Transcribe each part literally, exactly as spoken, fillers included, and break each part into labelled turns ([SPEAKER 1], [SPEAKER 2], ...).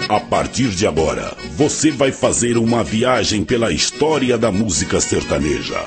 [SPEAKER 1] A partir de agora, você vai fazer uma viagem pela história da música sertaneja.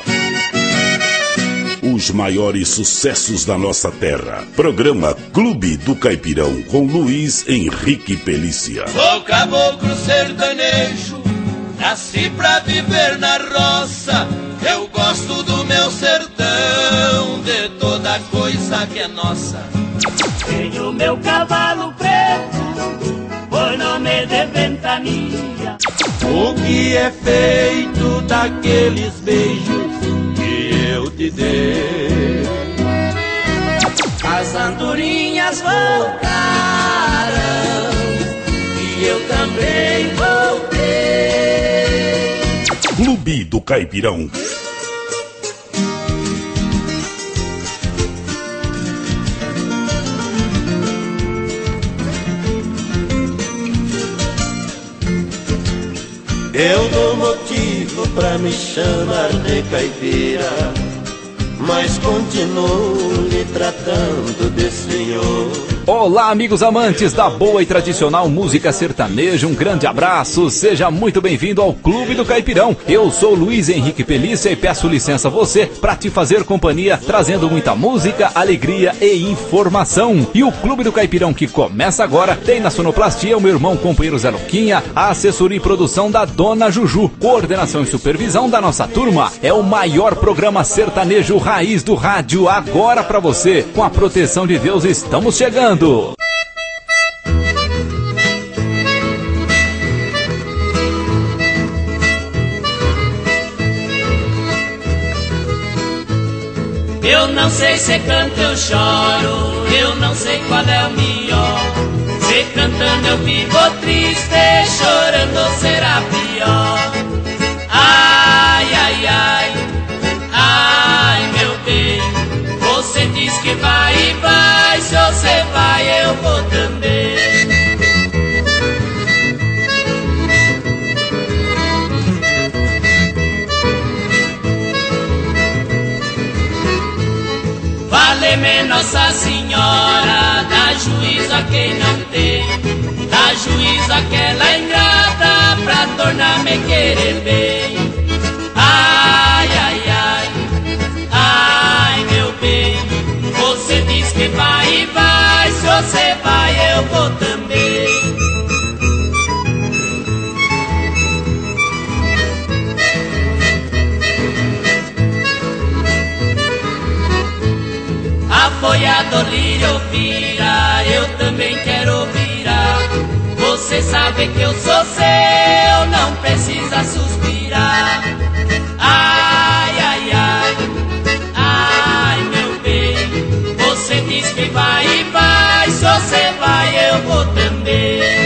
[SPEAKER 1] Os maiores sucessos da nossa terra. Programa Clube do Caipirão, com Luiz Henrique Pelícia.
[SPEAKER 2] Sou caboclo sertanejo, nasci pra viver na roça. Eu gosto do meu sertão, de toda coisa que é nossa.
[SPEAKER 3] Tenho meu cavalo preto, por nome de Ventania.
[SPEAKER 2] O que é feito daqueles beijos que eu te dei?
[SPEAKER 3] As andorinhas voltaram e eu também voltei.
[SPEAKER 1] Clube do Caipirão.
[SPEAKER 2] Eu dou motivo pra me chamar de caipira, mas continuo lhe tratando de senhor.
[SPEAKER 4] Olá, amigos amantes da boa e tradicional música sertaneja, um grande abraço, seja muito bem-vindo ao Clube do Caipirão. Eu sou Luiz Henrique Pelícia e peço licença a você para te fazer companhia, trazendo muita música, alegria e informação. E o Clube do Caipirão que começa agora tem na sonoplastia o meu irmão companheiro Zé Luquinha, a assessoria e produção da Dona Juju, coordenação e supervisão da nossa turma. É o maior programa sertanejo raiz do rádio agora para você. Com a proteção de Deus estamos chegando.
[SPEAKER 3] Eu não sei se canto eu choro, eu não sei qual é o melhor. Se cantando eu fico triste, chorando será pior. Ai, ai, ai, ai meu bem, você diz que vai e vai, se você vai eu vou também. Vale-me Nossa Senhora, dá juízo a quem não tem, dá juízo àquela ingrata pra tornar-me querer bem. Ai, ai, ai, ai meu bem, você diz que vai e vai, se você vai eu vou também. Apoiador lírio vira, eu também quero virar. Você sabe que eu sou seu, não precisa suspirar. Ai, ai, ai, ai meu bem, você diz que vai e vai, se você vai eu vou também.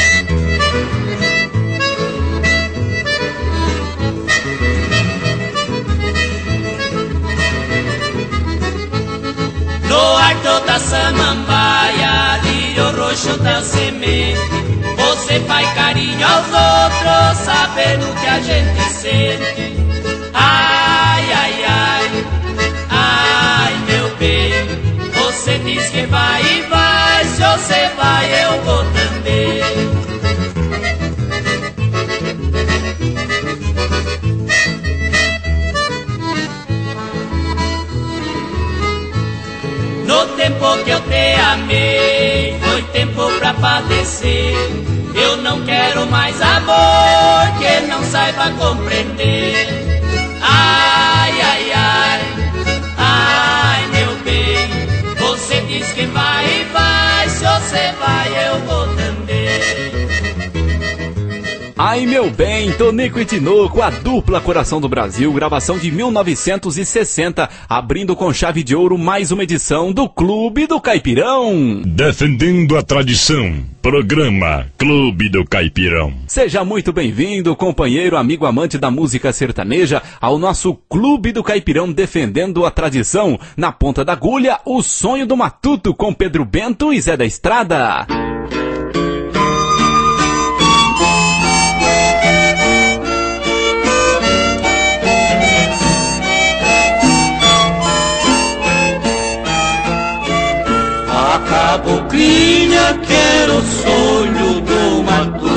[SPEAKER 3] No arco da samambaia, lírio roxo da semente, você faz carinho aos outros, sabendo que a gente sente. Ai, ai, ai, ai meu bem, você diz que vai e vai, se você vai eu vou também. No tempo que eu te amei, foi tempo pra padecer. Eu não quero mais amor que não saiba compreender. Ai, ai, ai, ai meu bem, você diz que vai e vai, se você vai eu vou também.
[SPEAKER 4] Ai meu bem, Tonico e Tinoco, a dupla Coração do Brasil, gravação de mil novecentos e sessenta, abrindo com chave de ouro mais uma edição do Clube do Caipirão.
[SPEAKER 1] Defendendo a tradição, programa Clube do Caipirão.
[SPEAKER 4] Seja muito bem-vindo, companheiro, amigo, amante da música sertaneja, ao nosso Clube do Caipirão, defendendo a tradição. Na ponta da agulha, o sonho do matuto, com Pedro Bento e Zé da Estrada.
[SPEAKER 2] A caboclinha que era o sonho do matuto,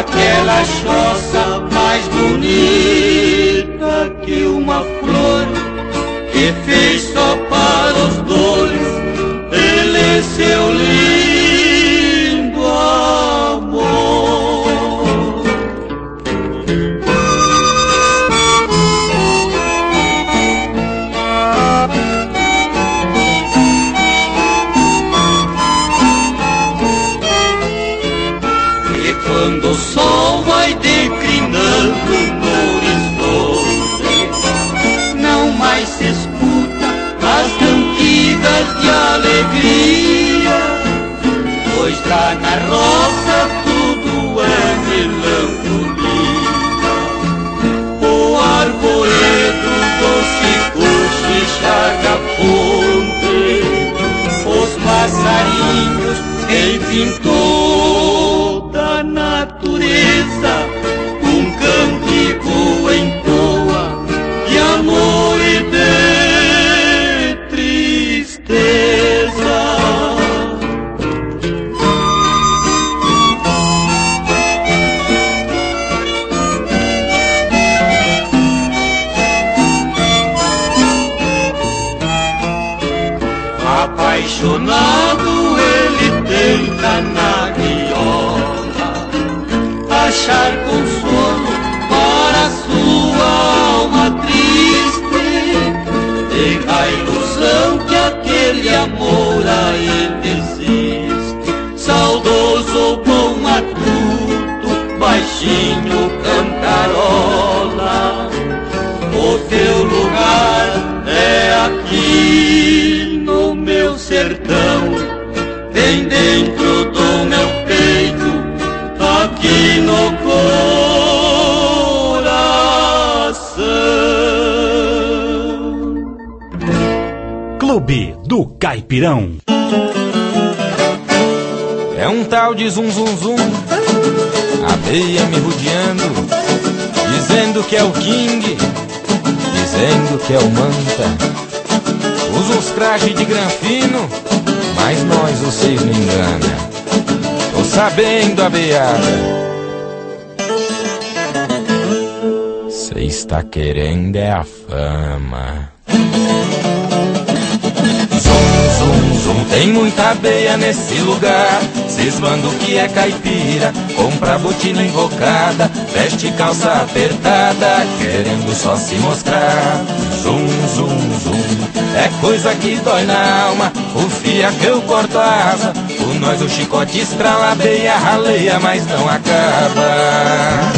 [SPEAKER 2] aquela choça mais bonita que uma flor que fez só para os dois ele seu lindo amor. E quando o sol vai declinando no horizonte, não mais se escuta as cantigas de alegria, pois lá na roça tudo é melancolia. O arvoredo doce cochichar a fonte, os passarinhos, enfim toda a natureza, um cântico entoa de amor e de tristeza. Apaixonado ele tenta na viola achar consolo para sua alma triste, e a ilusão que aquele amor ainda existe. Saudoso, bom, matuto, baixinho, cantarola, o teu lugar é aqui no meu sertão, bem dentro do meu peito, aqui no coração.
[SPEAKER 5] Clube do Caipirão.
[SPEAKER 6] É um tal de zum zum zum, abelha me rodeando, dizendo que é o King, dizendo que é o Manta. Usa uns trajes de granfino, mas nós vocês não engana. Tô sabendo, abelhada, cê está querendo é a fama. Zum, zum, zum, tem muita abelha nesse lugar, cismando que é caipira, compra botina invocada, veste calça apertada, querendo só se mostrar. Zum, zum, zum, é coisa que dói na alma, o fia que eu corto a asa, o nós o chicote estrala, abelha raleia, mas não acaba.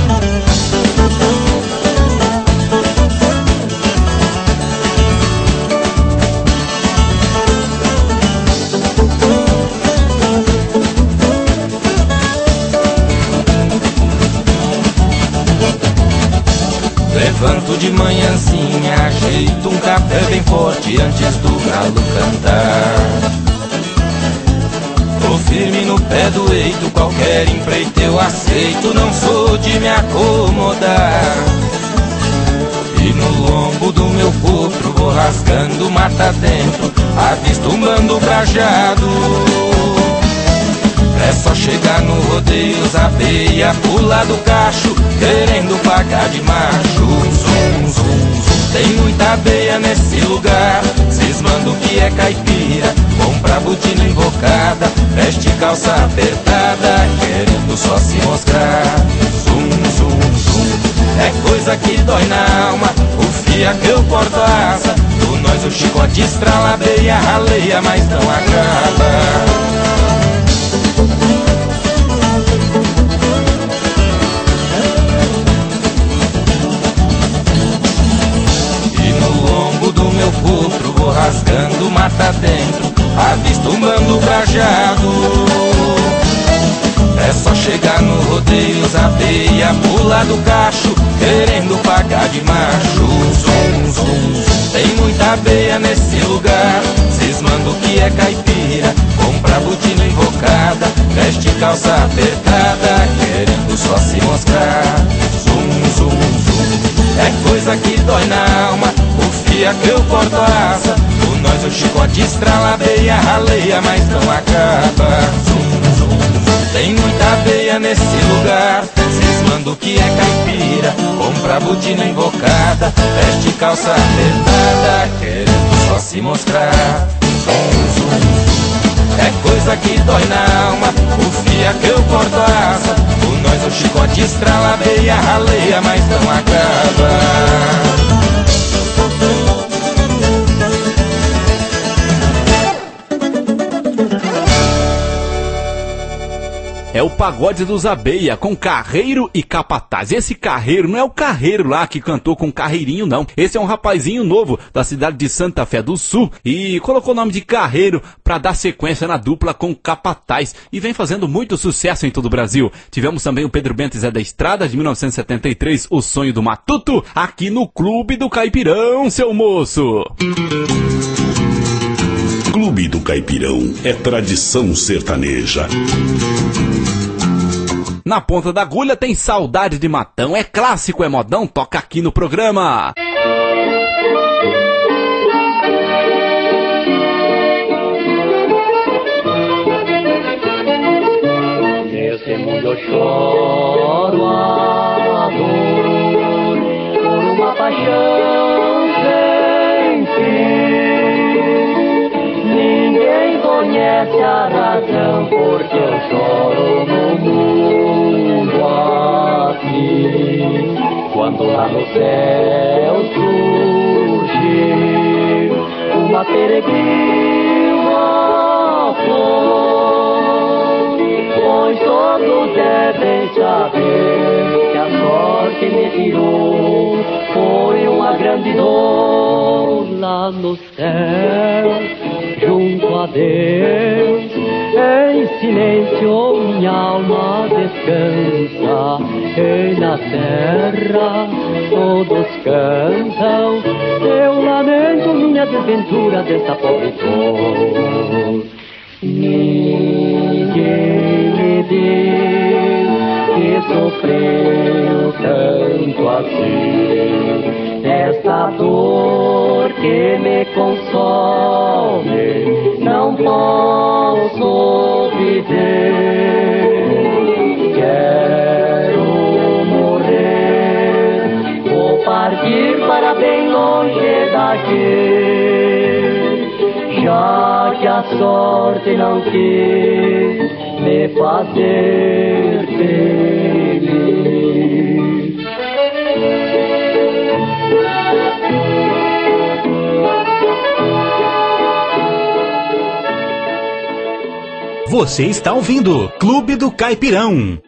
[SPEAKER 6] Levanto de manhãzinha, ajeito um café bem forte antes do galo cantar. Tô firme no pé do eito, qualquer empreito eu aceito, não sou de me acomodar. E no lombo do meu potro vou rasgando mata dentro, avisto um bando brajado. É só chegar no rodeio, os abelha pula do cacho, querendo pagar de macho. Zum, zum, zum, tem muita abelha nesse lugar, cismando que é caipira, compra botina invocada, veste calça apertada, querendo só se mostrar. Zum, zum, zum, é coisa que dói na alma, o fia que eu corto a asa, do nós o chicote estrala, abelha raleia, mas não acaba. Meu potro vou rasgando mata dentro, avisto um bando brajado. É só chegar no rodeio, os abelha pula do cacho, querendo pagar de macho. Zum, zum, zum, tem muita abelha nesse lugar, cismando que é caipira, compra botina invocada, veste calça apertada, querendo só se mostrar. Zum, zum, zum, é coisa que dói na alma, o fia que eu corto a asa, o nós o chicote estrala, abelha raleia, mas não acaba. Zum, zum, zum, tem muita abelha nesse lugar, que é caipira, compra botina invocada, veste calça apertada, querendo só se mostrar. Zum, zum, zum. É coisa que dói na alma, o fia que eu corto a asa, o nós o chicote estrala, beia, raleia, mas não acaba.
[SPEAKER 4] É o pagode dos Abeia, com Carreiro e Capataz. Esse Carreiro não é o Carreiro lá que cantou com Carreirinho, não. Esse é um rapazinho novo da cidade de Santa Fé do Sul e colocou o nome de Carreiro para dar sequência na dupla com Capataz e vem fazendo muito sucesso em todo o Brasil. Tivemos também o Pedro Bento e Zé da Estrada, de mil novecentos e setenta e três, O Sonho do Matuto, aqui no Clube do Caipirão, seu moço.
[SPEAKER 1] Clube do Caipirão é tradição sertaneja.
[SPEAKER 4] Na ponta da agulha tem Saudade de Matão, é clássico, é modão, toca aqui no programa.
[SPEAKER 3] Nesse mundo eu choro a dor por uma paixão sem fim. Ninguém conhece a razão porque eu choro no mundo aqui. Quando lá no céu surge uma peregrina flor, pois todos devem saber que a sorte me tirou foi uma grande dor lá no céu. Junto a Deus, em silêncio minha alma descansa, e na terra todos cantam, eu lamento minha desventura dessa pobre flor. Ninguém me diz que sofreu tanto assim, essa dor que me consome, não posso viver. Quero morrer, vou partir para bem longe daqui, já que a sorte não quis me fazer feliz.
[SPEAKER 5] Você está ouvindo Clube do Caipirão.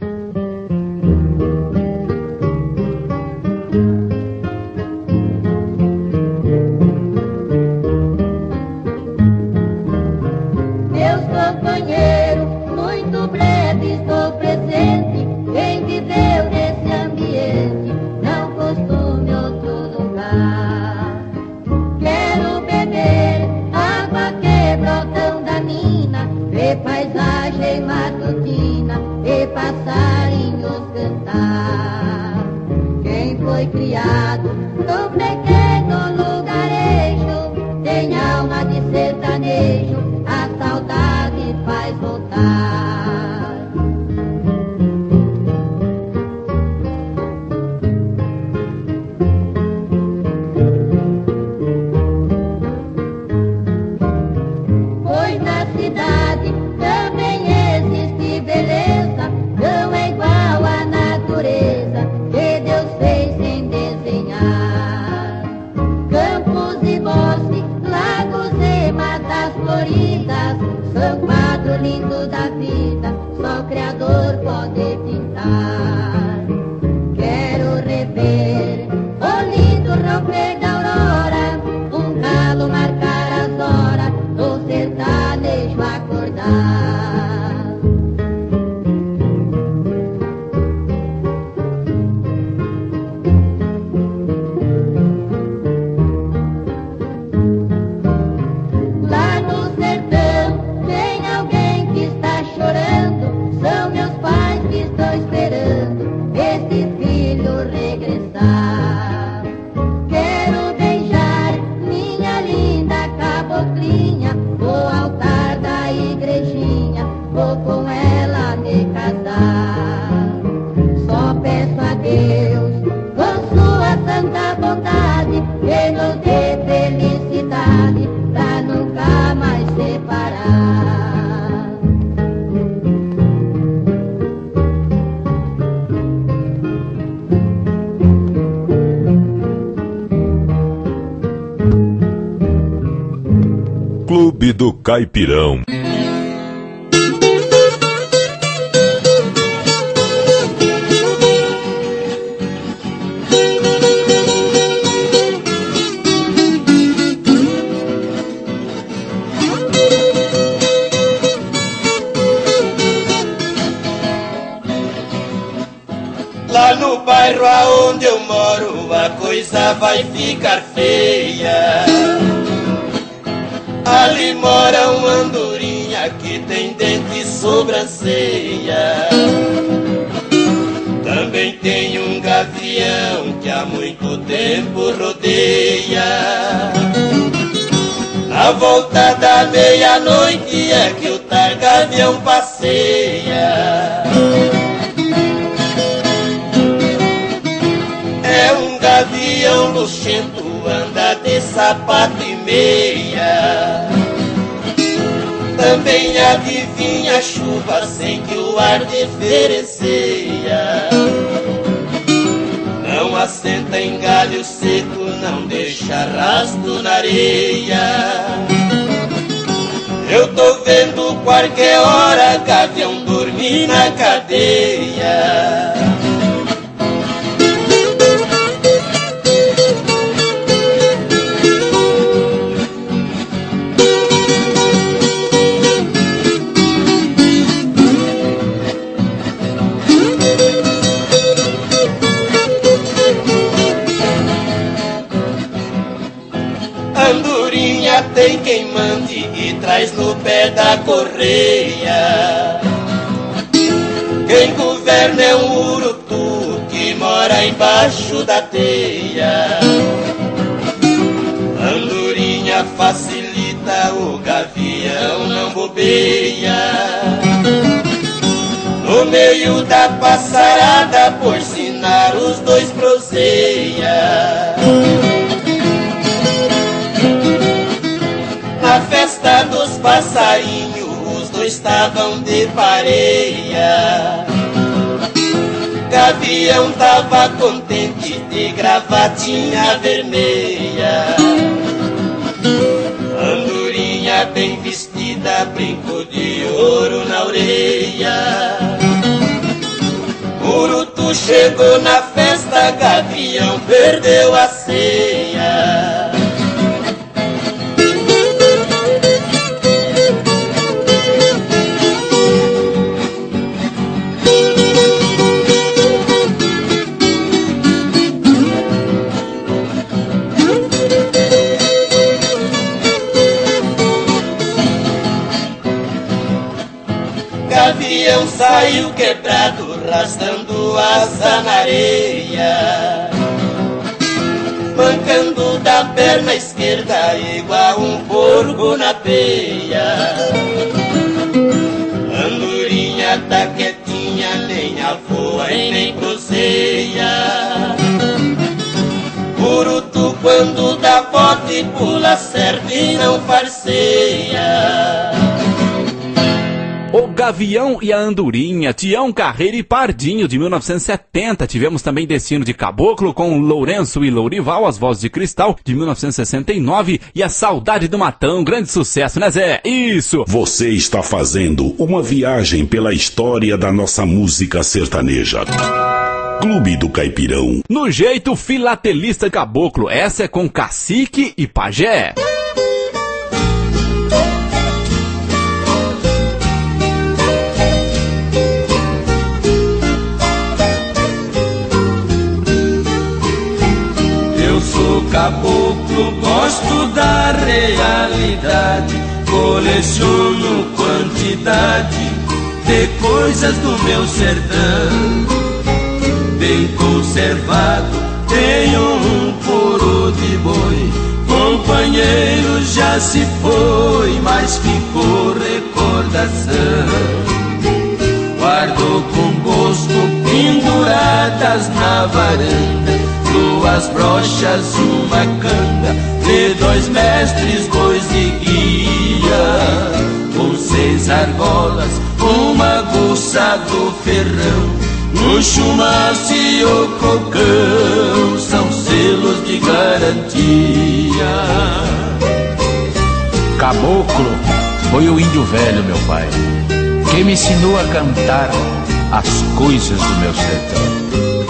[SPEAKER 7] Meus companheiros, muito breve estou presente. Quem viveu nesse ambiente não costume outro lugar. Quero beber água que brotam da mina, ver paisagem matutina e passarinhos cantar. Quem foi criado num pequeno lugarejo tem alma de sertanejo, a saudade faz voltar. Pois na cidade também existe beleza, não é igual à natureza que Deus fez sem desenhar.
[SPEAKER 1] Clube do Caipirão.
[SPEAKER 2] Lá no bairro aonde eu moro a coisa vai ficar feia. Ali mora um andorinha que tem dente e sobrancelha. Também tem um gavião que há muito tempo rodeia. Na volta da meia-noite é que o tal gavião passeia. É um gavião luxento, anda de sapato e meia. Também adivinha a chuva sem que o ar diferencia. Não assenta em galho seco, não deixa rastro na areia. Eu tô vendo qualquer hora gavião dormir na cadeia. Andorinha tem quem mande e traz no pé da correia. Quem governa é um urutu que mora embaixo da teia. Andorinha facilita, o gavião não bobeia. No meio da passarada, por sinal os dois proseia. Na festa dos passarinhos, os dois estavam de pareia. Gavião tava contente de gravatinha vermelha. Andorinha bem vestida, brinco de ouro na orelha. Urutu chegou na festa, gavião perdeu a ceia. Gavião saiu quebrado, rastando asa na areia. Mancando da perna esquerda, igual um porco na peia. Andorinha tá quietinha, nem avoa e nem proseia. Urutu quando dá bote, pula certo e não farseia.
[SPEAKER 4] O Gavião e a Andorinha, Tião Carreiro e Pardinho, de mil novecentos e setenta. Tivemos também Destino de Caboclo, com Lourenço e Lourival, As Vozes de Cristal, de mil novecentos e sessenta e nove. E A Saudade do Matão, grande sucesso, né, Zé? Isso!
[SPEAKER 1] Você está fazendo uma viagem pela história da nossa música sertaneja. Clube do Caipirão.
[SPEAKER 4] No jeito filatelista caboclo, essa é com Cacique e Pajé.
[SPEAKER 6] Caboclo, gosto da realidade, coleciono quantidade de coisas do meu sertão. Bem conservado, tenho um couro de boi, companheiro já se foi, mas ficou recordação. Guardo com gosto penduradas na varanda, duas brochas, uma canga, de dois mestres, bois de guia, com seis argolas, uma aguça do ferrão, no chumaço e o cocão, são selos de garantia.
[SPEAKER 4] Caboclo
[SPEAKER 8] caboclo foi o índio velho, meu pai, que me ensinou a cantar as coisas do meu sertão.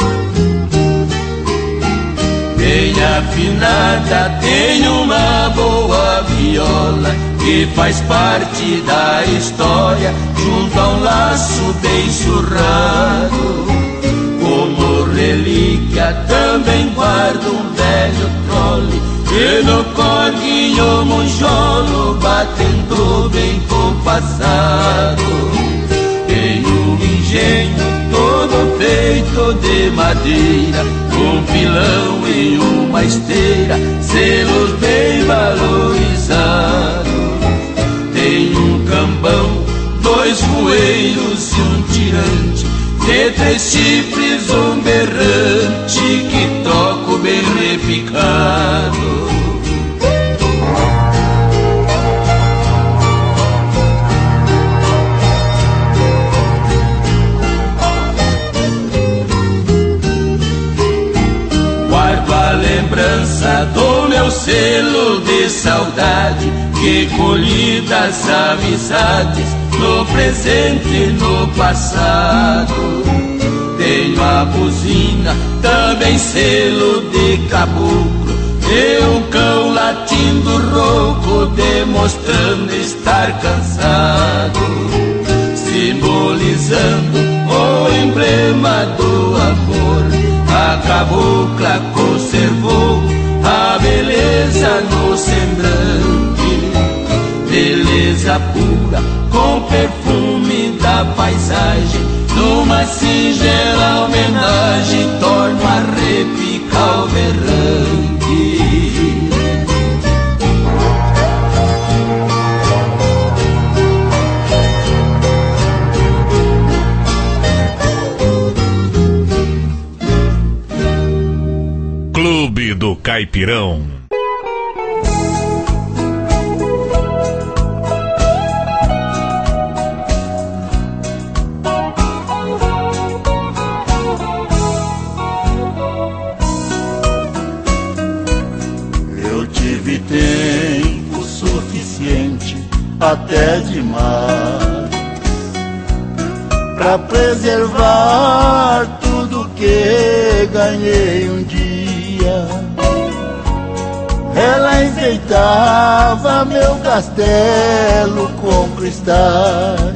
[SPEAKER 6] Bem afinada, tem uma boa viola que faz parte da história, junto a um laço bem surrado. Como relíquia também guardo um velho trole, e no corguinho monjolo batendo bem compassado. Tem um engenho todo feito de madeira, um pilão e uma esteira, selos bem valorizados. Tem um cambão, dois voeiros e um tirante, de três chifres um berrante que toco bem repicado. Lembrança do meu selo de saudade, que colhi das amizades no presente e no passado. Tenho a buzina, também selo de caboclo, e um cão latindo rouco, demonstrando estar cansado, simbolizando o emblema do amor. A cabocla conservou a beleza no semblante, beleza pura com perfume da paisagem, numa singela homenagem torno a repicar o berrante.
[SPEAKER 5] Clube do Caipirão.
[SPEAKER 9] Eu tive tempo suficiente, até demais, pra preservar tudo que ganhei um dia. Ela enfeitava meu castelo com cristais,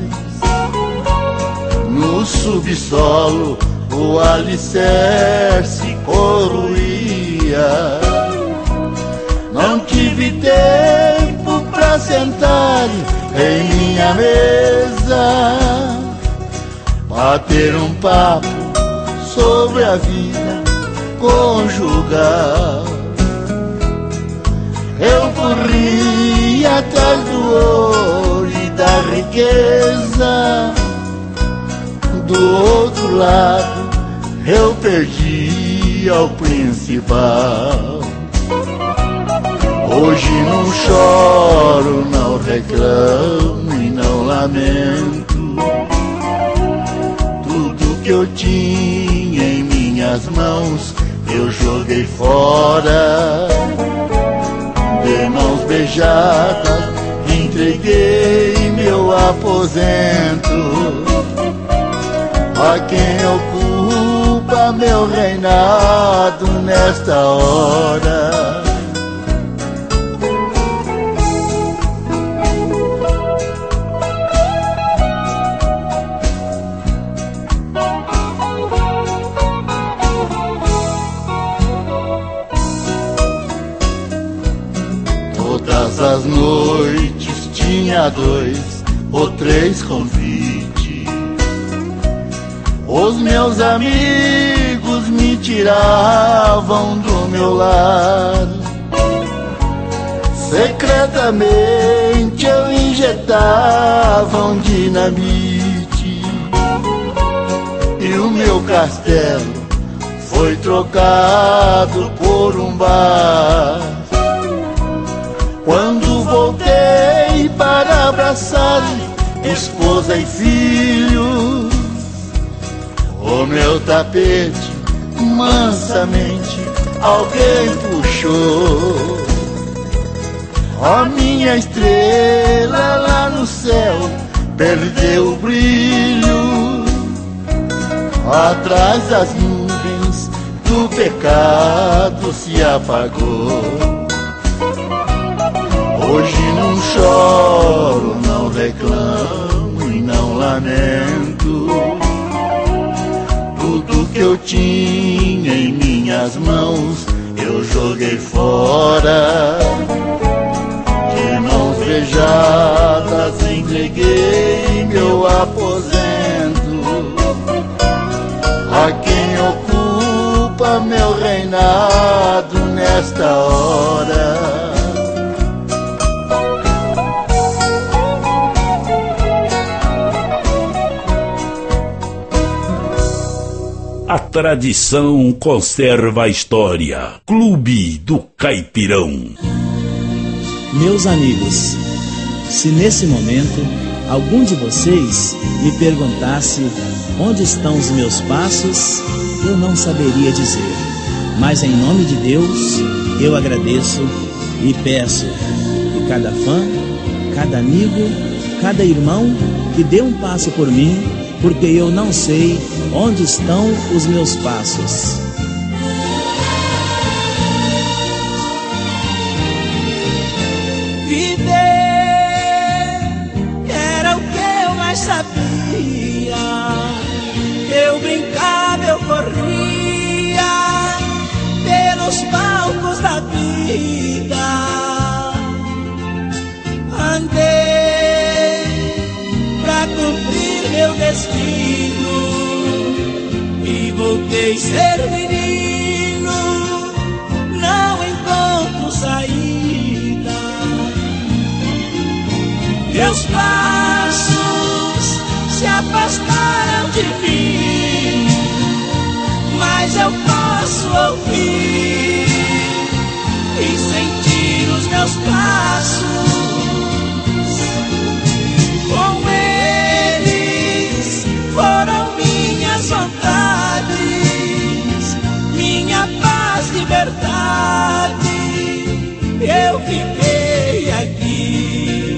[SPEAKER 9] no subsolo o alicerce corroía. Não tive tempo pra sentar em minha mesa, bater um papo sobre a vida conjugal. Eu corri atrás do ouro e da riqueza, do outro lado eu perdi ao principal. Hoje não choro, não reclamo e não lamento. Tudo que eu tinha em minhas mãos eu joguei fora. De mãos beijadas entreguei meu aposento a quem ocupa meu reinado nesta hora. Todas as noites tinha dois ou três convites. Os meus amigos me tiravam do meu lar. Secretamente eu injetava um dinamite e o meu castelo foi trocado por um bar. Quando voltei para abraçar esposa e filhos, o meu tapete mansamente alguém puxou. Ó minha estrela lá no céu, perdeu o brilho. Atrás das nuvens do pecado se apagou. Hoje não choro, não reclamo e não lamento. Tudo que eu tinha em minhas mãos eu joguei fora. De mãos beijadas entreguei meu aposento a quem ocupa meu reinado nesta hora.
[SPEAKER 1] A tradição conserva a história. Clube do Caipirão.
[SPEAKER 10] Meus amigos, se nesse momento algum de vocês me perguntasse onde estão os meus passos, eu não saberia dizer. Mas em nome de Deus, eu agradeço e peço que cada fã, cada amigo, cada irmão que dê um passo por mim, porque eu não sei onde estão os meus passos.
[SPEAKER 11] Viver era o que eu mais sabia. Eu brincava, eu corria pelos palcos da vida. Andei pra cumprir meu destino e voltei a ser menino. Não encontro saída. Meus passos se afastaram de mim, mas eu posso ouvir e sentir os meus passos. Com eles foram minhas vontades, minha paz, liberdade. Eu fiquei aqui.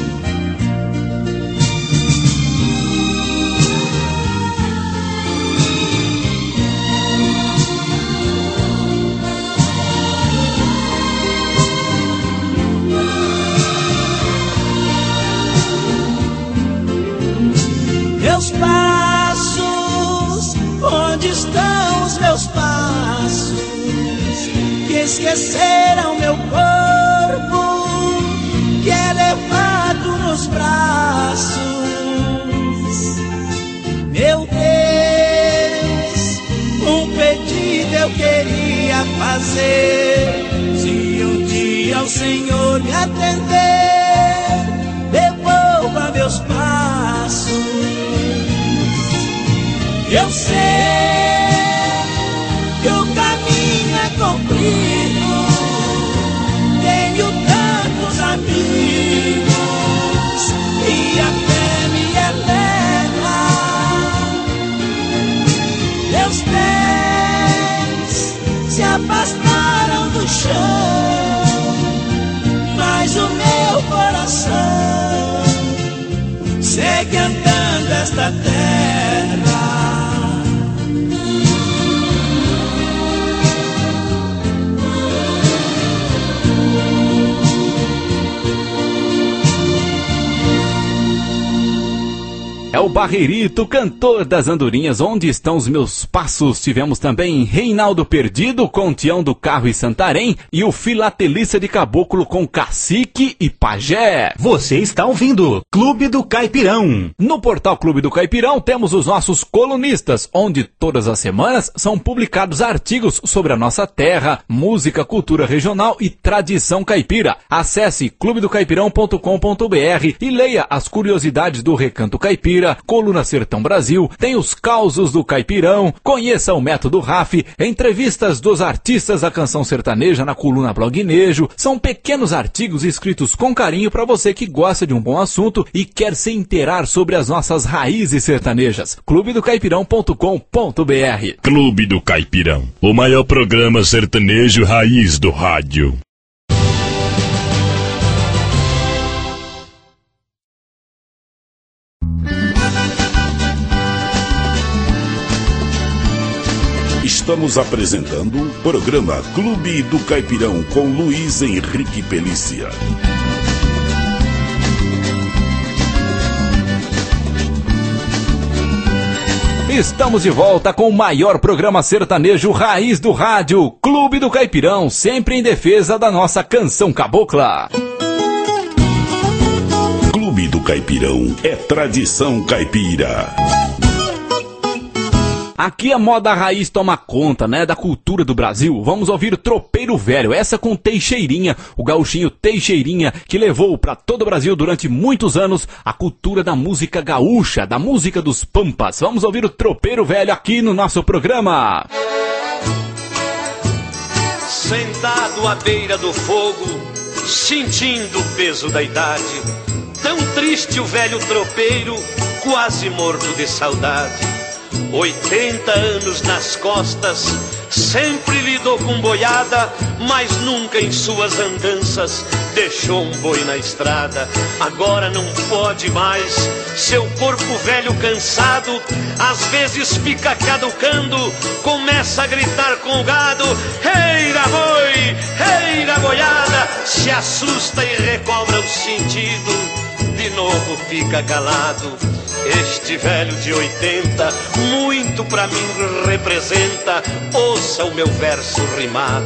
[SPEAKER 11] Meus passos, onde estão os meus passos, que esqueceram meu corpo, que é levado nos braços. Meu Deus, um pedido eu queria fazer. Se um dia o Senhor me atender, devolva meus passos. Eu sei que o caminho é comprido, tenho tantos amigos e a fé me eleva. Meus pés se afastaram do chão, mas o meu coração segue andando esta terra.
[SPEAKER 4] É o Barreirito, cantor das andorinhas. Onde estão os meus passos? Tivemos também Reinaldo Perdido com Tião do Carro e Santarém e o Filatelista de Caboclo com Cacique e Pajé.
[SPEAKER 5] Você está ouvindo Clube do Caipirão.
[SPEAKER 4] No portal Clube do Caipirão temos os nossos colunistas, onde todas as semanas são publicados artigos sobre a nossa terra, música, cultura regional e tradição caipira. Acesse clube do caipirão ponto com ponto br e leia as curiosidades do Recanto Caipira, Coluna Sertão Brasil, tem os causos do Caipirão, conheça o método R A F, entrevistas dos artistas da canção sertaneja na coluna Blognejo. São pequenos artigos escritos com carinho para você que gosta de um bom assunto e quer se inteirar sobre as nossas raízes sertanejas. clube do caipirão ponto com ponto br.
[SPEAKER 1] Clube do Caipirão, o maior programa sertanejo raiz do rádio. Estamos apresentando o programa Clube do Caipirão com Luiz Henrique Pelícia.
[SPEAKER 4] Estamos de volta com o maior programa sertanejo raiz do rádio, Clube do Caipirão, sempre em defesa da nossa canção cabocla.
[SPEAKER 1] Clube do Caipirão é tradição caipira.
[SPEAKER 4] Aqui a moda raiz toma conta, né, da cultura do Brasil. Vamos ouvir Tropeiro Velho, essa com Teixeirinha, o gauchinho Teixeirinha, que levou para todo o Brasil durante muitos anos a cultura da música gaúcha, da música dos pampas. Vamos ouvir o Tropeiro Velho aqui no nosso programa.
[SPEAKER 12] Sentado à beira do fogo, sentindo o peso da idade, tão triste o velho tropeiro, quase morto de saudade. Oitenta anos nas costas, sempre lidou com boiada, mas nunca em suas andanças deixou um boi na estrada. Agora não pode mais, seu corpo velho cansado, às vezes fica caducando, começa a gritar com o gado: "Reira boi, reira boiada", se assusta e recobra o sentido, de novo fica calado. Este velho de oitenta, muito pra mim representa, ouça o meu verso rimado.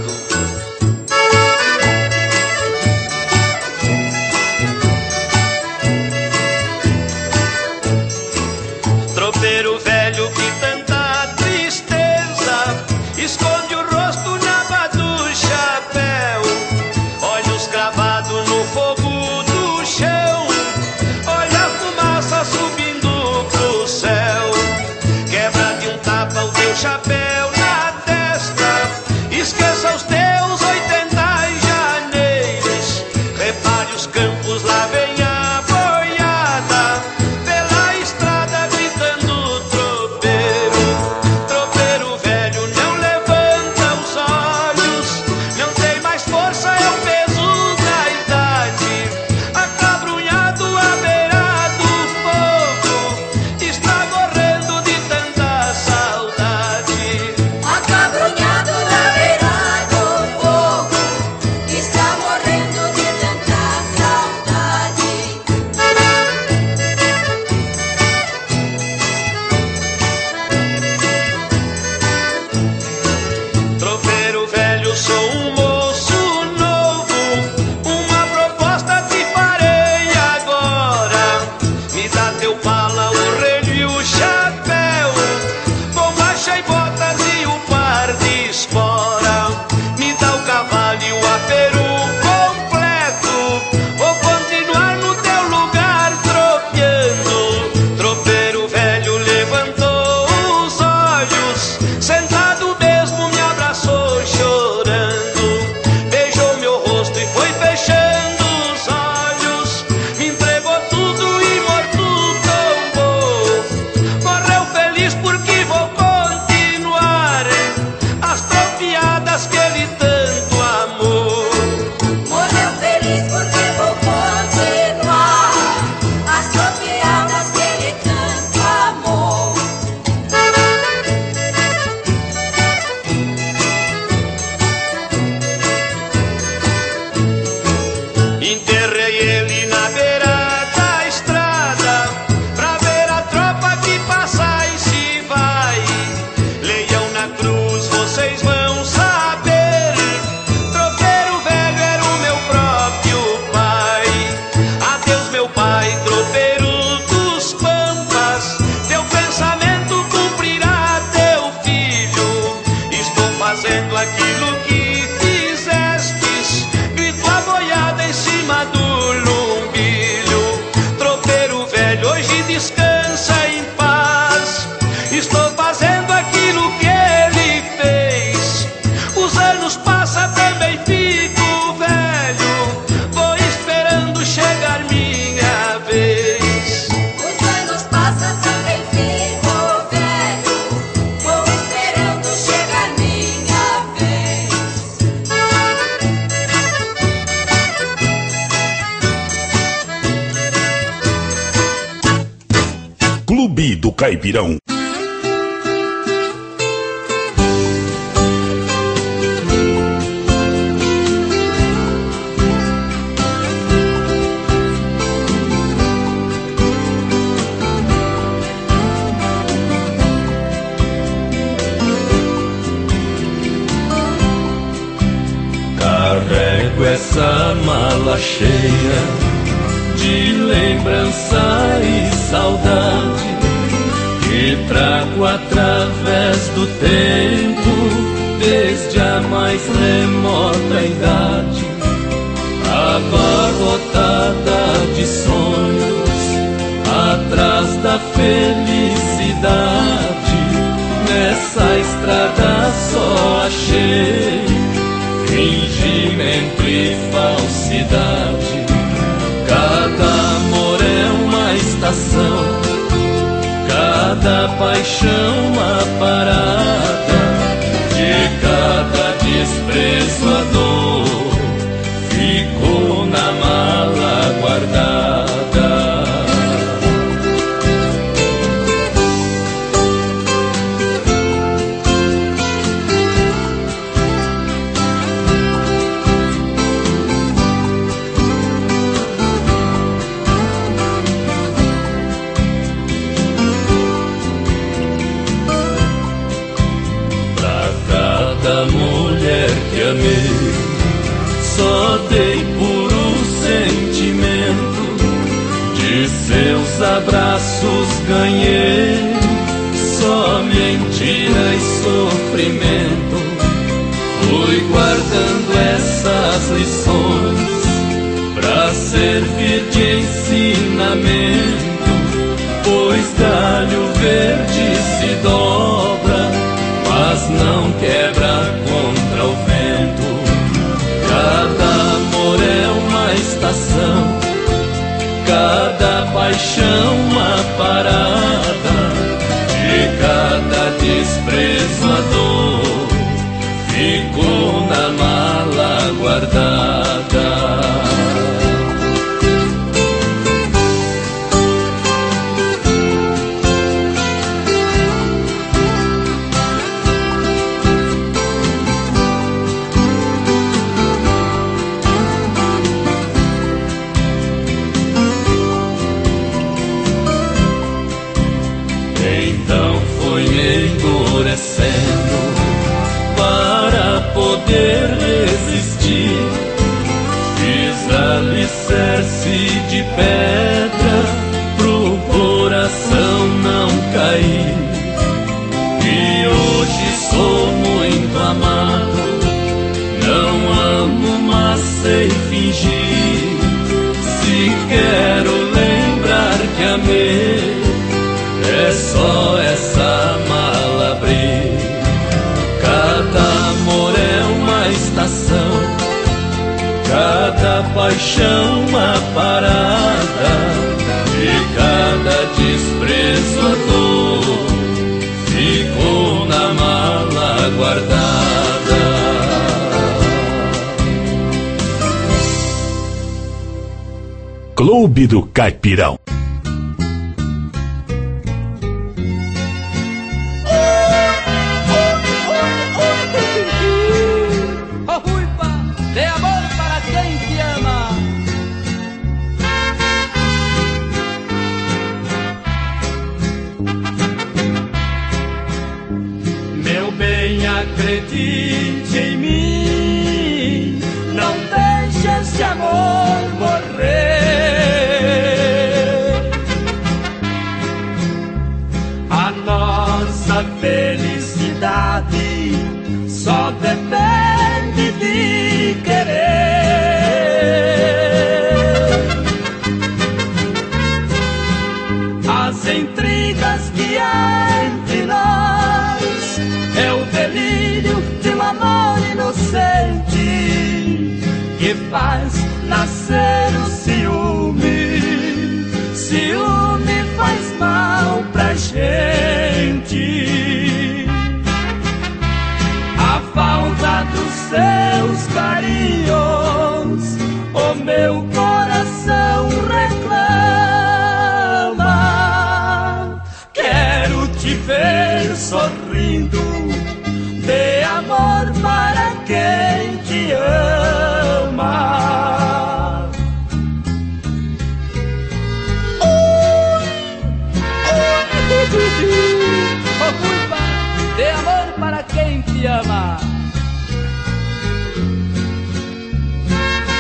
[SPEAKER 12] Tropeiro velho que tanta tristeza, esconde o rosto na aba do chapéu, olhos cravados no fogo do chão, olha a fumaça subindo pro céu. Quebra de um tapa o teu chapéu na testa, esqueça os teus oitenta janeiros, repare os campos, lá vem a boiada, pela estrada gritando tropeiro. Tropeiro velho não levanta os olhos, não tem mais força, é o peso da idade, acabrunhado à beira do fogo, está morrendo de tanta saudade.
[SPEAKER 7] Acabrunhado na beira do fogo, está morrendo de tanta saudade.
[SPEAKER 12] Tropeiro velho, sou um moço novo, uma proposta te farei agora. Me dá teu pala, o relho e o chapéu, bombacha e botas e o par de espora. Me dá o cavalo e o aperu completo, vou continuar no teu lugar tropeando. Tropeiro velho levantou os olhos, sentado mesmo me abraçou chorando, beijou meu rosto e foi fechando os olhos, me entregou tudo e morto tombou. Morreu feliz porque vou continuar as tropiadas que ele tanto amou.
[SPEAKER 7] Morreu feliz porque vou continuar as tropiadas que ele tanto amou.
[SPEAKER 12] Enterrei ele na beira da estrada, pra ver a tropa que passa e se vai. Leiam na cruz, vocês vão saber, tropeiro velho era o meu próprio pai. Adeus meu pai, tropeiro dos pampas, teu pensamento cumprirá teu filho. Estou fazendo aquilo que fizestes, grito a boiada em cima do lumbilho. Tropeiro velho, hoje descansa em paz, estou fazendo aquilo que ele fez. Os anos passam, também fico velho, vou esperando chegar minha vez.
[SPEAKER 7] Os anos passam, também fico velho, vou esperando chegar minha vez.
[SPEAKER 1] Clube do Caipirão.
[SPEAKER 6] essa mala cheia de lembrança e saudade que trago através do tempo, desde a mais remota idade, abarrotada de sonhos, atrás da felicidade. Nessa estrada só achei fingimento e falsidade. Cada amor é uma estação, cada paixão uma parada, de cada desprezo a dor ficou na mala guardada. Mulher que amei, só dei puro sentimento, de seus abraços ganhei só mentira e sofrimento. Fui guardando essas lições pra servir de ensinamento, pois galho verde se dobra, mas não quebra contra o vento. Cada amor é uma estação, cada paixão uma parada, de cada desprezo a dor ficou na mala guardada. Para poder resistir, fiz alicerce de pedra pro coração não cair. E hoje sou muito amado, não amo, mas sei fingir. Se quero lembrar que amei, é só essa mala abrir. Cada amor é uma estação, cada paixão uma parada, de cada desprezo a dor ficou na mala guardada.
[SPEAKER 1] Clube do Caipirão.
[SPEAKER 11] Acredite em mim, não deixe esse amor morrer. A nossa felicidade só depende de querer. As intrigas que há entre nós é o delírio de um amor inocente que faz nascer o ciúme. Ciúme faz mal pra gente. A falta dos seus carinhos, o meu coração reclama. Quero te ver sorrindo, dê amor para quem te ama.
[SPEAKER 3] Oh, culpa, dê amor para quem te ama.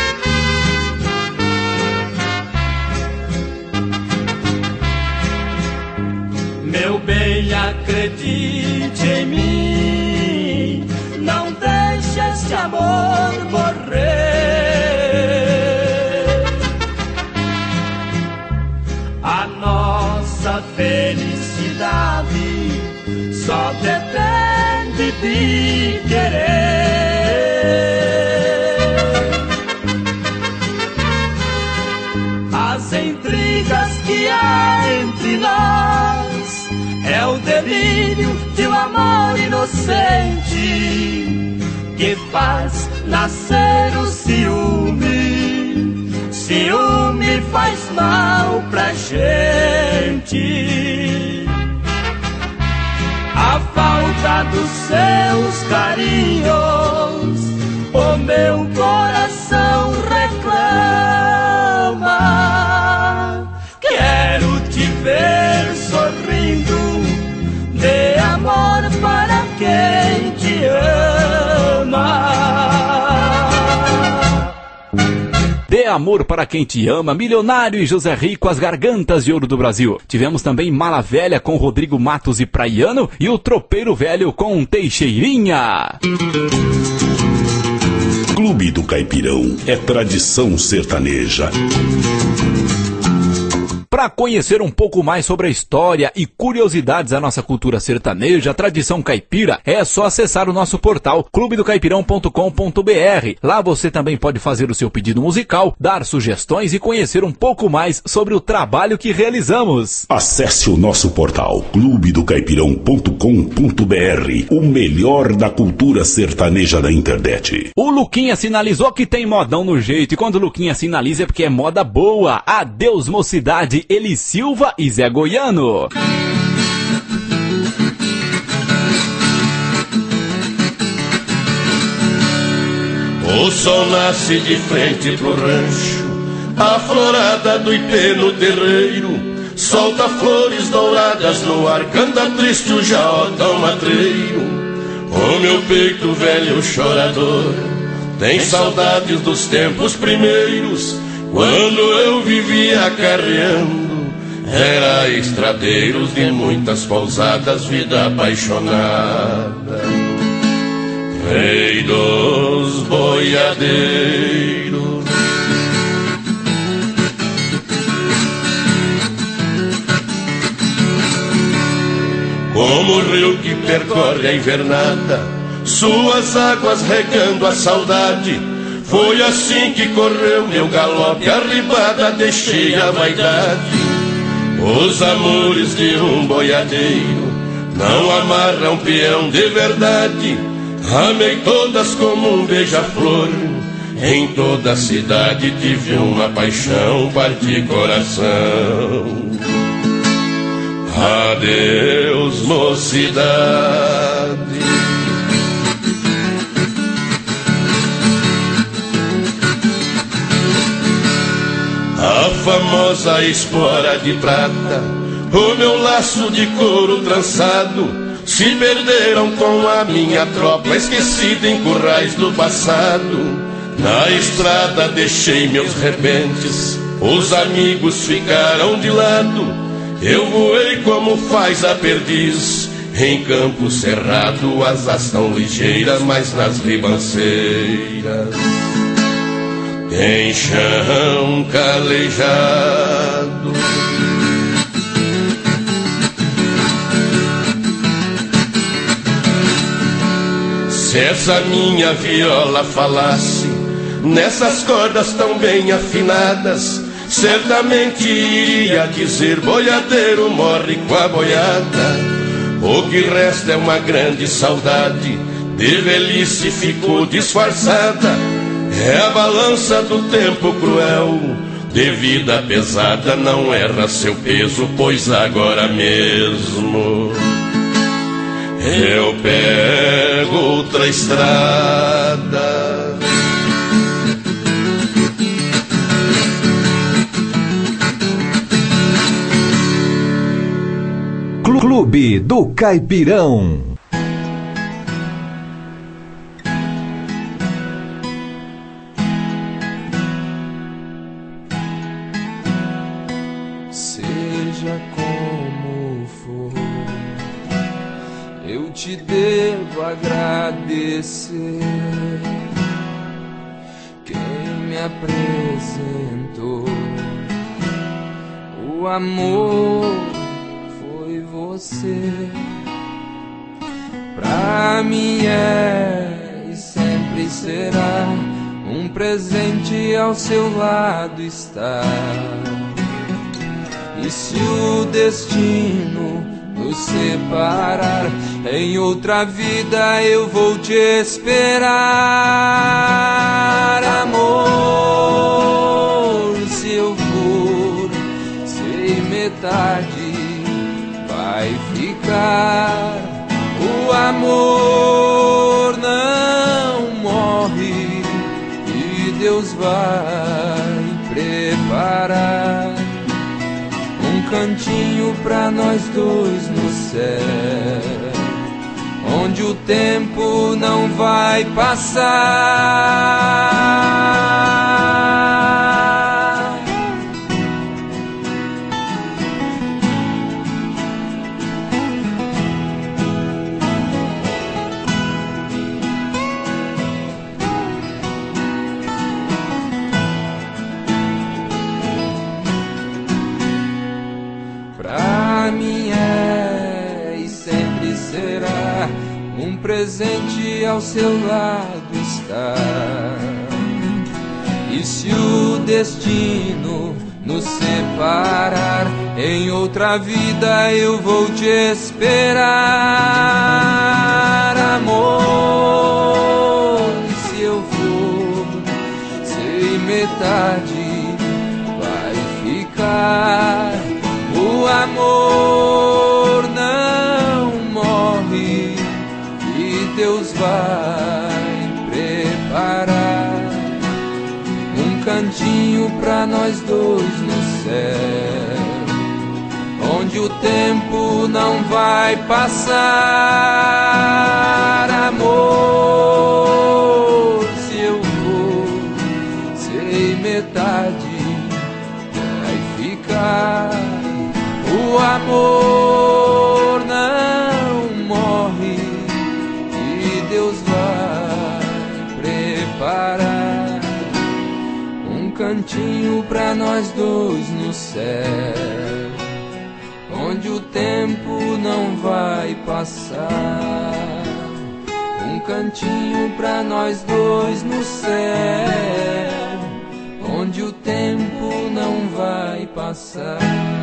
[SPEAKER 11] de querer. As intrigas que há entre nós é o delírio de um amor inocente que faz nascer o ciúme. Ciúme faz mal pra gente. A falta dos seus carinhos o meu coração reclama. Quero te ver sorrindo, dê amor para quem te ama.
[SPEAKER 4] Dê amor para quem te ama, Milionário e José Rico, as gargantas de ouro do Brasil. Tivemos também Mala Velha com Rodrigo Matos e Praiano e o Tropeiro Velho com Teixeirinha.
[SPEAKER 1] Clube do Caipirão é tradição sertaneja.
[SPEAKER 4] Para conhecer um pouco mais sobre a história e curiosidades da nossa cultura sertaneja, tradição caipira, é só acessar o nosso portal clube do caipirão ponto com ponto b r. Lá você também pode fazer o seu pedido musical, dar sugestões e conhecer um pouco mais sobre o trabalho que realizamos.
[SPEAKER 1] Acesse o nosso portal clube do caipirão ponto com ponto b r, o melhor da cultura sertaneja da internet.
[SPEAKER 4] O Luquinha sinalizou que tem modão no jeito, e quando o Luquinha sinaliza é porque é moda boa. Adeus, mocidade, Eli Silva e Zé Goiano.
[SPEAKER 13] O sol nasce de frente pro rancho, a florada do ipê no terreiro, solta flores douradas no ar, canta triste o jaotão matreiro. O meu peito velho chorador tem saudades dos tempos primeiros, quando eu vivia carreando, era estradeiros de muitas pousadas, vida apaixonada, rei dos boiadeiros. Como o rio que percorre a invernada, suas águas regando a saudade, foi assim que correu meu galope, arribada deixei a vaidade. Os amores de um boiadeiro não amarram peão de verdade, amei todas como um beija-flor, em toda a cidade tive uma paixão, parti coração. Adeus, mocidade. A famosa espora de prata, o meu laço de couro trançado, se perderam com a minha tropa, esquecida em currais do passado. Na estrada deixei meus repentes, os amigos ficaram de lado, eu voei como faz a perdiz, em campo cerrado, asas tão ligeiras, mas nas ribanceiras tem chão calejado. Se essa minha viola falasse nessas cordas tão bem afinadas, certamente iria dizer: boiadeiro morre com a boiada. O que resta é uma grande saudade, de velhice ficou disfarçada, é a balança do tempo cruel, de vida pesada, não erra seu peso, pois agora mesmo eu pego outra estrada.
[SPEAKER 14] Clube do Caipirão.
[SPEAKER 6] Seja como for, eu te devo agradecer. Quem me apresentou o amor foi você. Pra Pra mim é e sempre será um presente ao seu lado estar. E se o destino nos separar, em outra vida eu vou te esperar. Amor, se eu for sem metade, vai ficar. O amor não morre e Deus vai preparar um cantinho pra nós dois no céu, onde o tempo não vai passar. Pra mim é e sempre será um presente ao seu lado estar. E se o destino nos separar, em outra vida eu vou te esperar. Amor, se eu for sem metade, vai ficar. O amor não morre e Deus vai preparar um cantinho pra nós dois no céu, onde o tempo não vai passar. Amor, se eu for sem metade, vai ficar. O amor não morre e Deus vai preparar um cantinho pra nós dois no céu, onde o tempo não vai passar. Um cantinho pra nós dois no céu, onde o tempo não vai passar.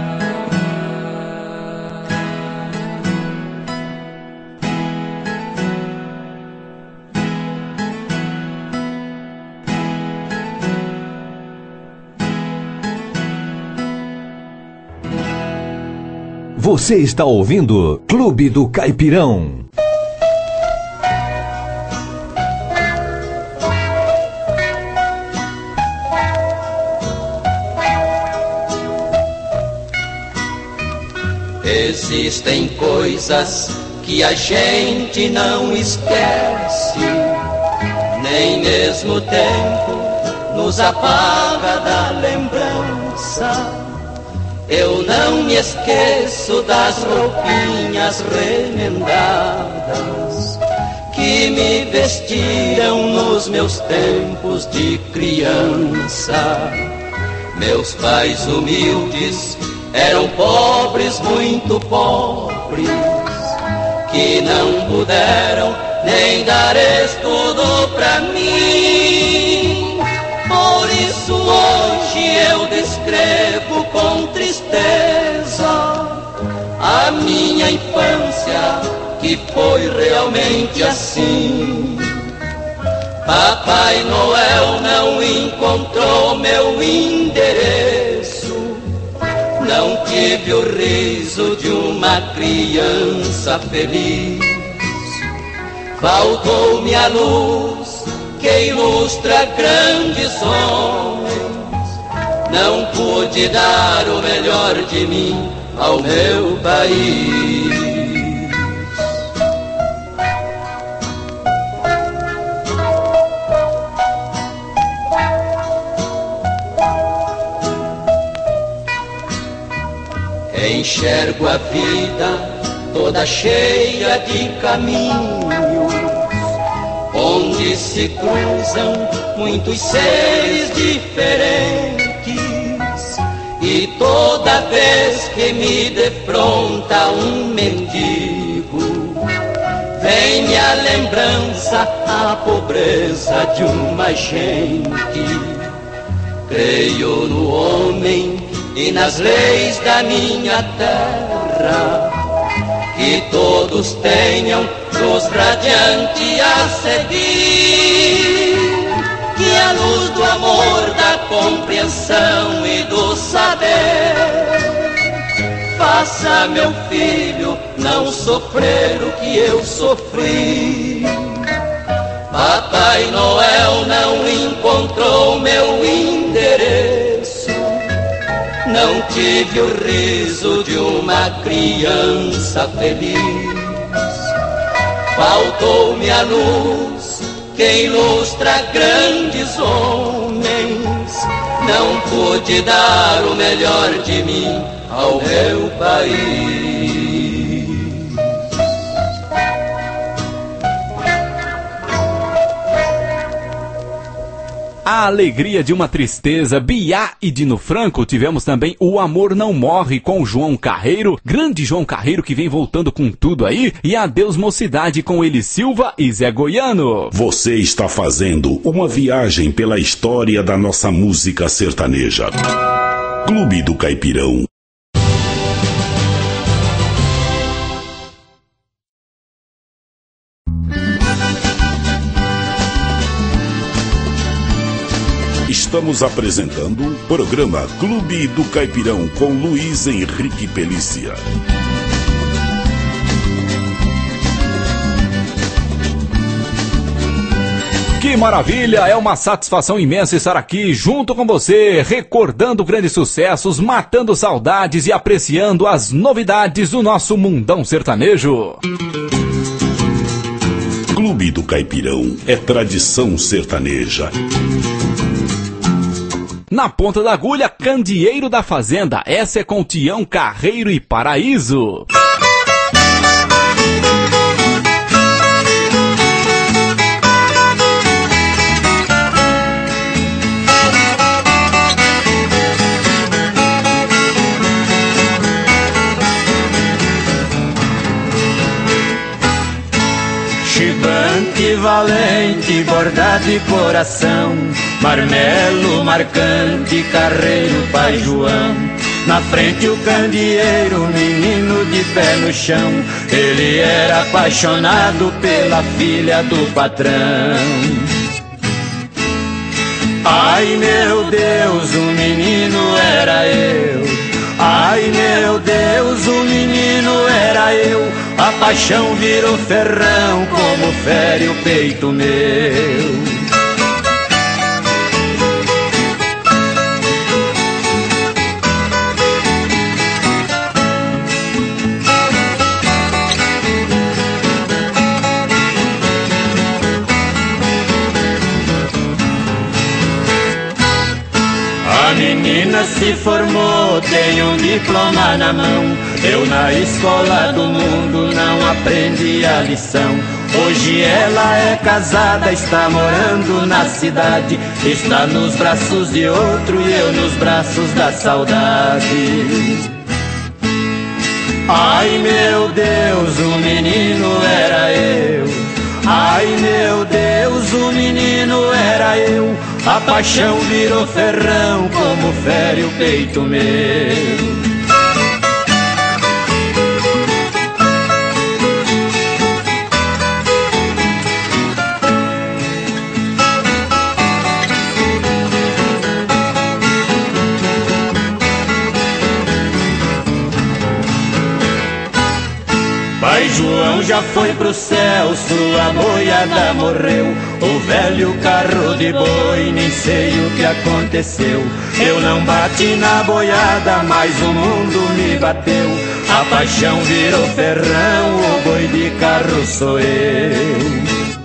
[SPEAKER 14] Você está ouvindo Clube do Caipirão.
[SPEAKER 2] Existem coisas que a gente não esquece, nem mesmo o tempo nos apaga da lembrança. Eu não me esqueço das roupinhas remendadas que me vestiram nos meus tempos de criança. Meus pais humildes eram pobres, muito pobres, que não puderam nem dar estudo pra mim. Por isso hoje eu descrevo com tristeza a minha infância, que foi realmente assim. Papai Noel não encontrou meu endereço, não tive o riso de uma criança feliz. Faltou-me a luz que ilustra grandes sonhos, não pude dar o melhor de mim ao meu país. Enxergo a vida toda cheia de caminhos, onde se cruzam muitos seres diferentes, e toda vez que me defronta um mendigo, em minha lembrança a pobreza de uma gente. Creio no homem e nas leis da minha terra, que todos tenham luz radiante a seguir, que a luz do amor, da compreensão e do saber faça meu filho não sofrer o que eu sofri. Papai Noel não encontrou meu endereço, não tive o riso de uma criança feliz. Faltou-me a luz que ilustra grandes homens, não pude dar o melhor de mim ao meu país.
[SPEAKER 4] A alegria de uma tristeza, Biá e Dino Franco. Tivemos também O Amor Não Morre com João Carreiro, grande João Carreiro que vem voltando com tudo aí, e Adeus Mocidade com Eli Silva e Zé Goiano.
[SPEAKER 1] Você está fazendo uma viagem pela história da nossa música sertaneja. Clube do Caipirão. Estamos apresentando o programa Clube do Caipirão com Luiz Henrique Pelícia.
[SPEAKER 4] Que maravilha, é uma satisfação imensa estar aqui junto com você, recordando grandes sucessos, matando saudades e apreciando as novidades do nosso mundão sertanejo.
[SPEAKER 1] Clube do Caipirão é tradição sertaneja.
[SPEAKER 4] Na ponta da agulha, Candeeiro da Fazenda. Essa é com Tião Carreiro e Paraíso.
[SPEAKER 11] Chibante, valente, bordado de coração, marmelo, marcante, carreiro, pai João. Na frente o candeeiro, menino de pé no chão, ele era apaixonado pela filha do patrão. Ai meu Deus, o menino era eu. Ai meu Deus, o menino era eu. A paixão virou ferrão, como fere o peito meu. A menina se formou, tem um diploma na mão. Eu na escola do mundo não aprendi a lição. Hoje ela é casada, está morando na cidade, está nos braços de outro e eu nos braços da saudade. Ai meu Deus, o menino era eu. Ai meu Deus, o menino era eu. A paixão virou ferrão, como fere o peito meu. Pai João já foi pro céu, sua boiada morreu. O velho carro de boi, nem sei o que aconteceu. Eu não bati na boiada, mas o mundo me bateu. A paixão virou ferrão, o boi de carro sou eu.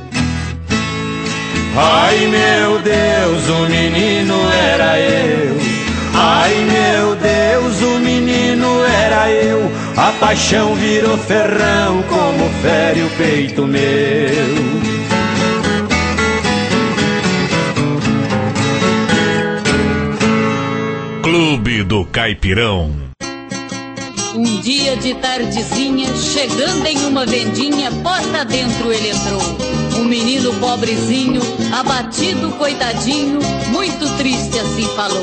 [SPEAKER 11] Ai meu Deus, o menino era eu. Ai meu Deus, o menino era eu. A paixão virou ferrão, como fere o peito meu.
[SPEAKER 15] Clube do Caipirão. Um dia de tardezinha, chegando em uma vendinha, porta dentro ele entrou. Um menino pobrezinho, abatido, coitadinho, muito triste assim falou.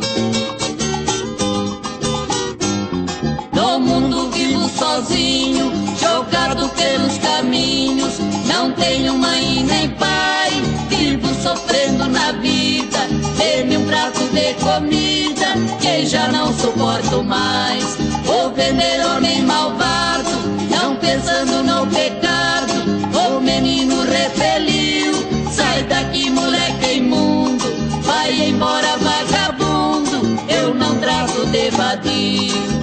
[SPEAKER 15] No mundo vivo sozinho, jogado pelos caminhos, não tenho mãe nem pai, vivo sofrendo na vida. Dê-me um prato de comida, que já não suporto mais. Vou vender homem malvado, não pensando no pecado. O menino repeliu, sai daqui moleque imundo, vai embora vagabundo, eu não trato de vadio.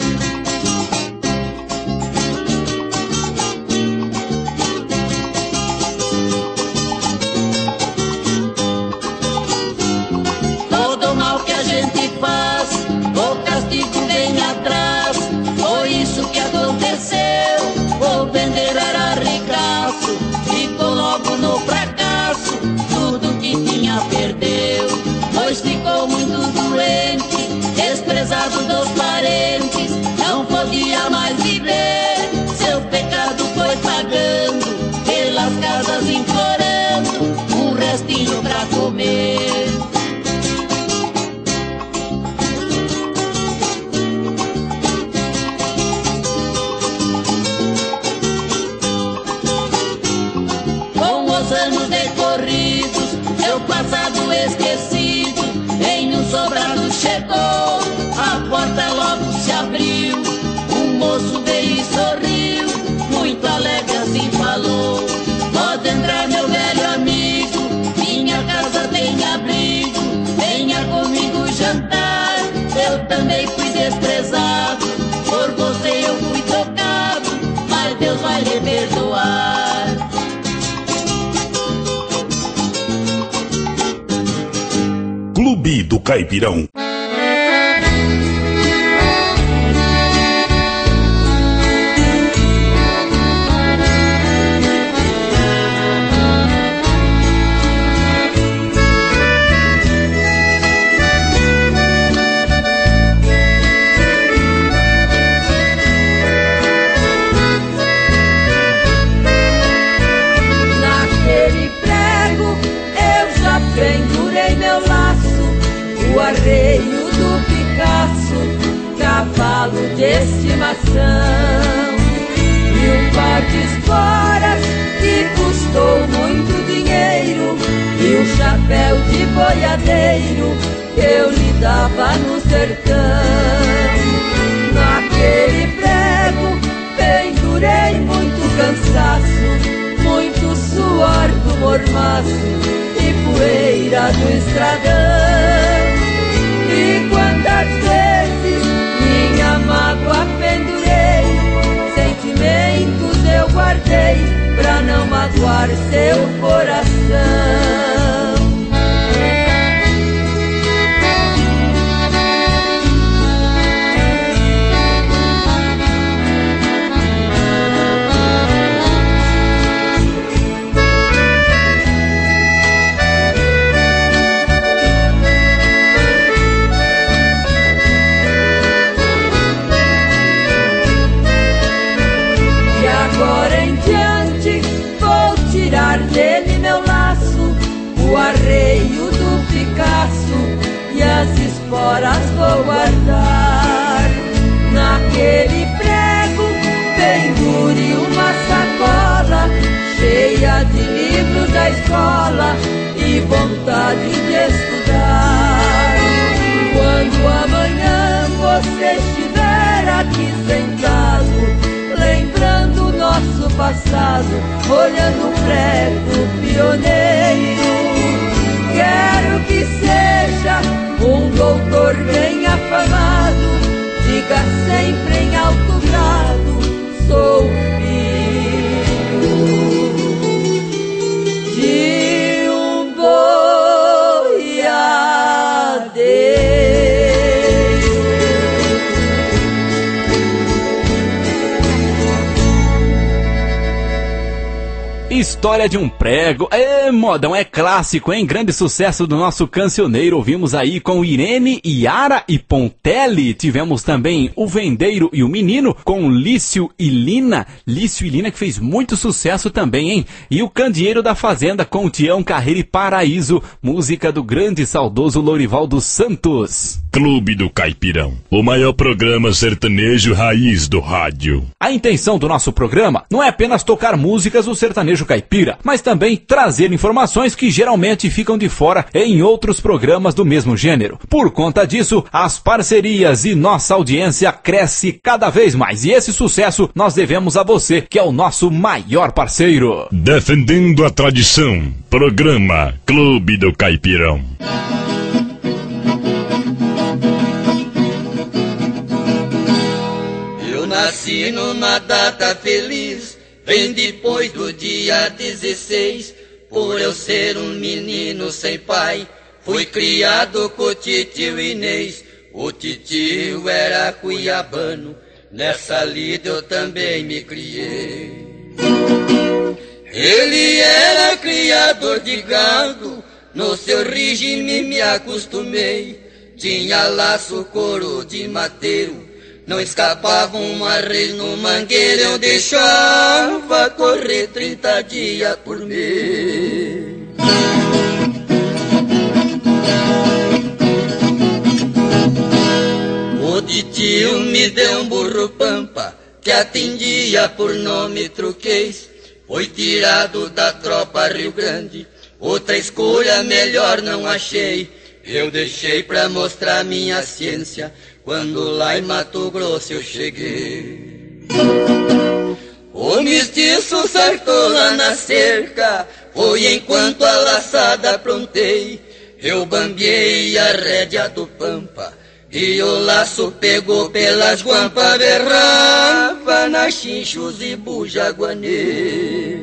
[SPEAKER 15] Todo mal que a gente faz, o castigo vem atrás. Foi isso que aconteceu, o vender era ricaço, ficou logo no fracasso, tudo que tinha perdeu. Pois ficou muito doente, desprezado dos parentes, não podia mais viver. Seu pecado foi pagando, pelas casas implorando um restinho pra comer. Anos decorridos, seu passado esquecido, em um sobrado chegou, a porta logo se abriu. Um moço veio e sorriu, muito alegre assim falou: pode entrar meu velho amigo, minha casa tem abrigo, venha comigo jantar. Eu também fui desprezado, por você eu fui tocado, mas Deus vai lhe perdoar.
[SPEAKER 1] Clube do Caipirão.
[SPEAKER 16] Naquele prego eu já pendurei meu laço, o arreio do Picasso, cavalo de estimação, e um par de esporas que custou muito dinheiro, e um chapéu de boiadeiro que eu lhe dava no sertão. Naquele prego pendurei muito cansaço, muito suor do mormaço e poeira do estradão. E quantas vezes minha mágoa pendurei, sentimentos eu guardei pra não magoar seu coração. Dele meu laço, o arreio do Picasso, e as esporas vou guardar. Naquele prego pendure uma sacola cheia de livros da escola e vontade de estudar. Quando amanhã você estiver aqui sentado, lembrando o nosso passado, olhando o prego pioneiro, quero que seja um doutor bem afamado, diga sempre em alto grado, sou filho de um boiadeiro.
[SPEAKER 4] História de um Prego. É, modão, é clássico, hein? Grande sucesso do nosso cancioneiro. Ouvimos aí com Irene, Yara e Pontelli. Tivemos também O Vendeiro e o Menino com Lício e Lina. Lício e Lina que fez muito sucesso também, hein? E o Candeeiro da Fazenda com Tião Carreira e Paraíso. Música do grande e saudoso Lourival dos Santos.
[SPEAKER 1] Clube do Caipirão, o maior programa sertanejo raiz do rádio.
[SPEAKER 4] A intenção do nosso programa não é apenas tocar músicas do sertanejo caipira, mas também trazer informações que geralmente ficam de fora em outros programas do mesmo gênero. Por conta disso, as parcerias e nossa audiência cresce cada vez mais. E esse sucesso nós devemos a você, que é o nosso maior parceiro.
[SPEAKER 1] Defendendo a tradição, programa Clube do Caipirão.
[SPEAKER 2] Nasci numa data feliz, bem depois do dia dezesseis. Por eu ser um menino sem pai, fui criado com o titio Inês. O titio era cuiabano, nessa lida eu também me criei. Ele era criador de gado, no seu regime me acostumei. Tinha laço, couro de mateiro, não escapava uma res no mangueiro, eu deixava correr trinta dias por mês. O titio me deu um burro pampa, que atendia por nome truquês. Foi tirado da tropa Rio Grande, outra escolha melhor não achei. Eu deixei pra mostrar minha ciência, quando lá em Mato Grosso eu cheguei. O mestiço sartou lá na cerca, foi enquanto a laçada aprontei. Eu bambiei a rédea do pampa, e o laço pegou pelas guampas, berrava nas chinchos e bujaguanê.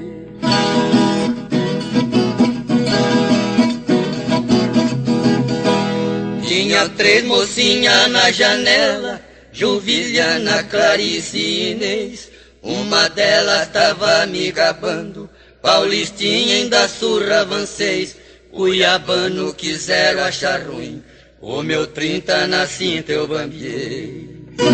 [SPEAKER 2] Tinha três mocinhas na janela, Juvilhana, Clarice e Inês. Uma delas tava me gabando, Paulistinha ainda surra avancês. Cuiabano quiseram achar ruim, o meu trinta na cinta eu bambiei.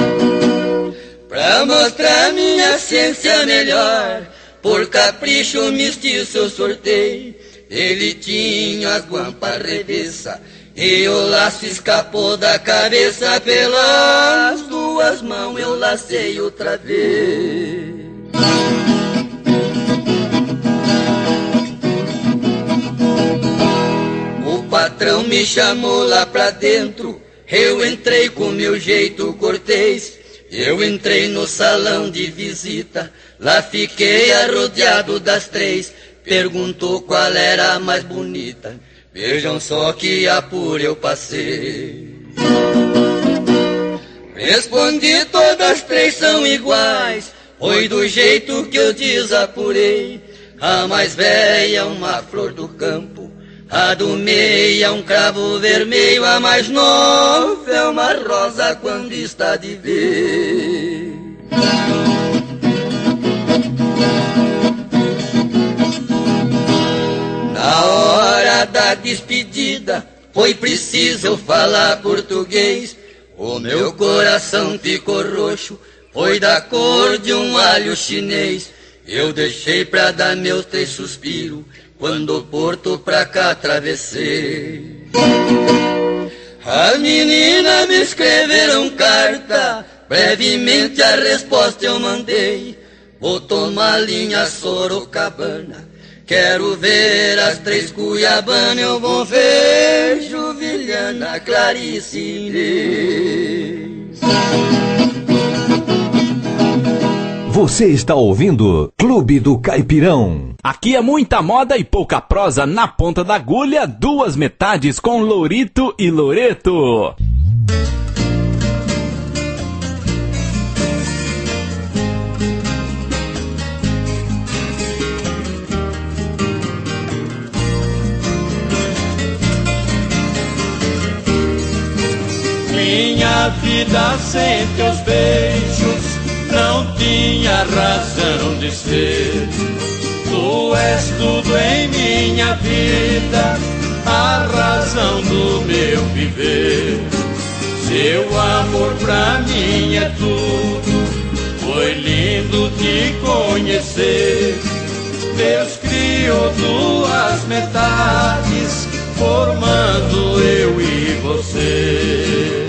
[SPEAKER 2] Pra mostrar minha ciência melhor, por capricho mestiço eu sortei. Ele tinha as guampas revessa, e o laço escapou da cabeça, pelas duas mãos eu lacei outra vez. O patrão me chamou lá pra dentro, eu entrei com meu jeito cortês. Eu entrei no salão de visita, lá fiquei arrodeado das três. Perguntou qual era a mais bonita, vejam só que apuro eu passei. Respondi, todas três são iguais, foi do jeito que eu desapurei. A mais velha é uma flor do campo, a do meio é um cravo vermelho, a mais nova é uma rosa quando está de vez. Na hora da despedida, foi preciso eu falar português. O meu coração ficou roxo, foi da cor de um alho chinês. Eu deixei pra dar meus três suspiros, quando o porto pra cá atravessei. As meninas me escreveram carta, brevemente a resposta eu mandei. Vou tomar linha Sorocabana, quero ver as três Cuiabana, eu vou ver Juvilhana, Clarice e Inês.
[SPEAKER 14] Você está ouvindo Clube do Caipirão.
[SPEAKER 4] Aqui é muita moda e pouca prosa, na ponta da agulha, duas metades com Lourito e Loreto.
[SPEAKER 11] Minha vida sem teus beijos não tinha razão de ser. Tu és tudo em minha vida, a razão do meu viver. Seu amor pra mim é tudo, foi lindo te conhecer. Deus criou duas metades, formando eu e você.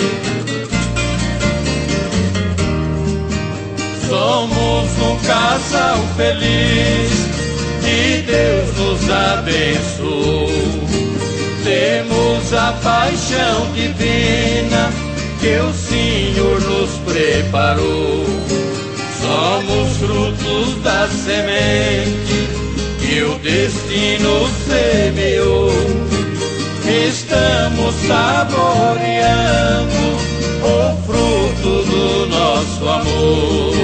[SPEAKER 11] Somos um casal feliz e Deus nos abençoou. Temos a paixão divina que o Senhor nos preparou. Somos frutos da semente que o destino semeou. Estamos saboreando o fruto do nosso amor.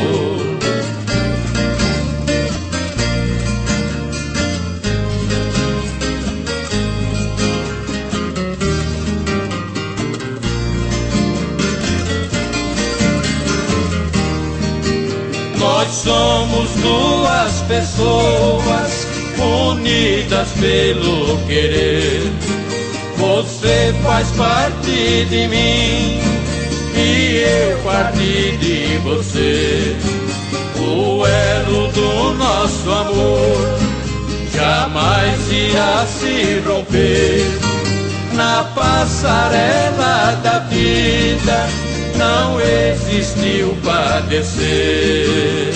[SPEAKER 11] Nós somos duas pessoas unidas pelo querer. Você faz parte de mim e eu parte de você. O elo do nosso amor jamais irá se romper. Na passarela da vida não existe o padecer.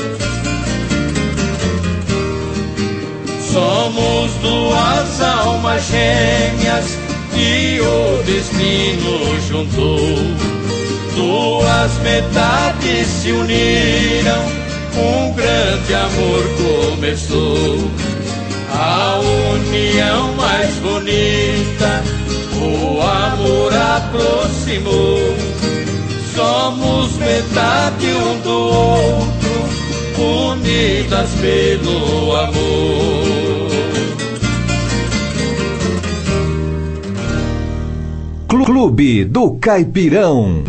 [SPEAKER 11] Somos duas almas gêmeas que o destino juntou. Duas metades se uniram, um grande amor começou. A união mais bonita, o amor aproximou. Somos metade um do outro, unidas pelo amor.
[SPEAKER 14] Clube do Caipirão.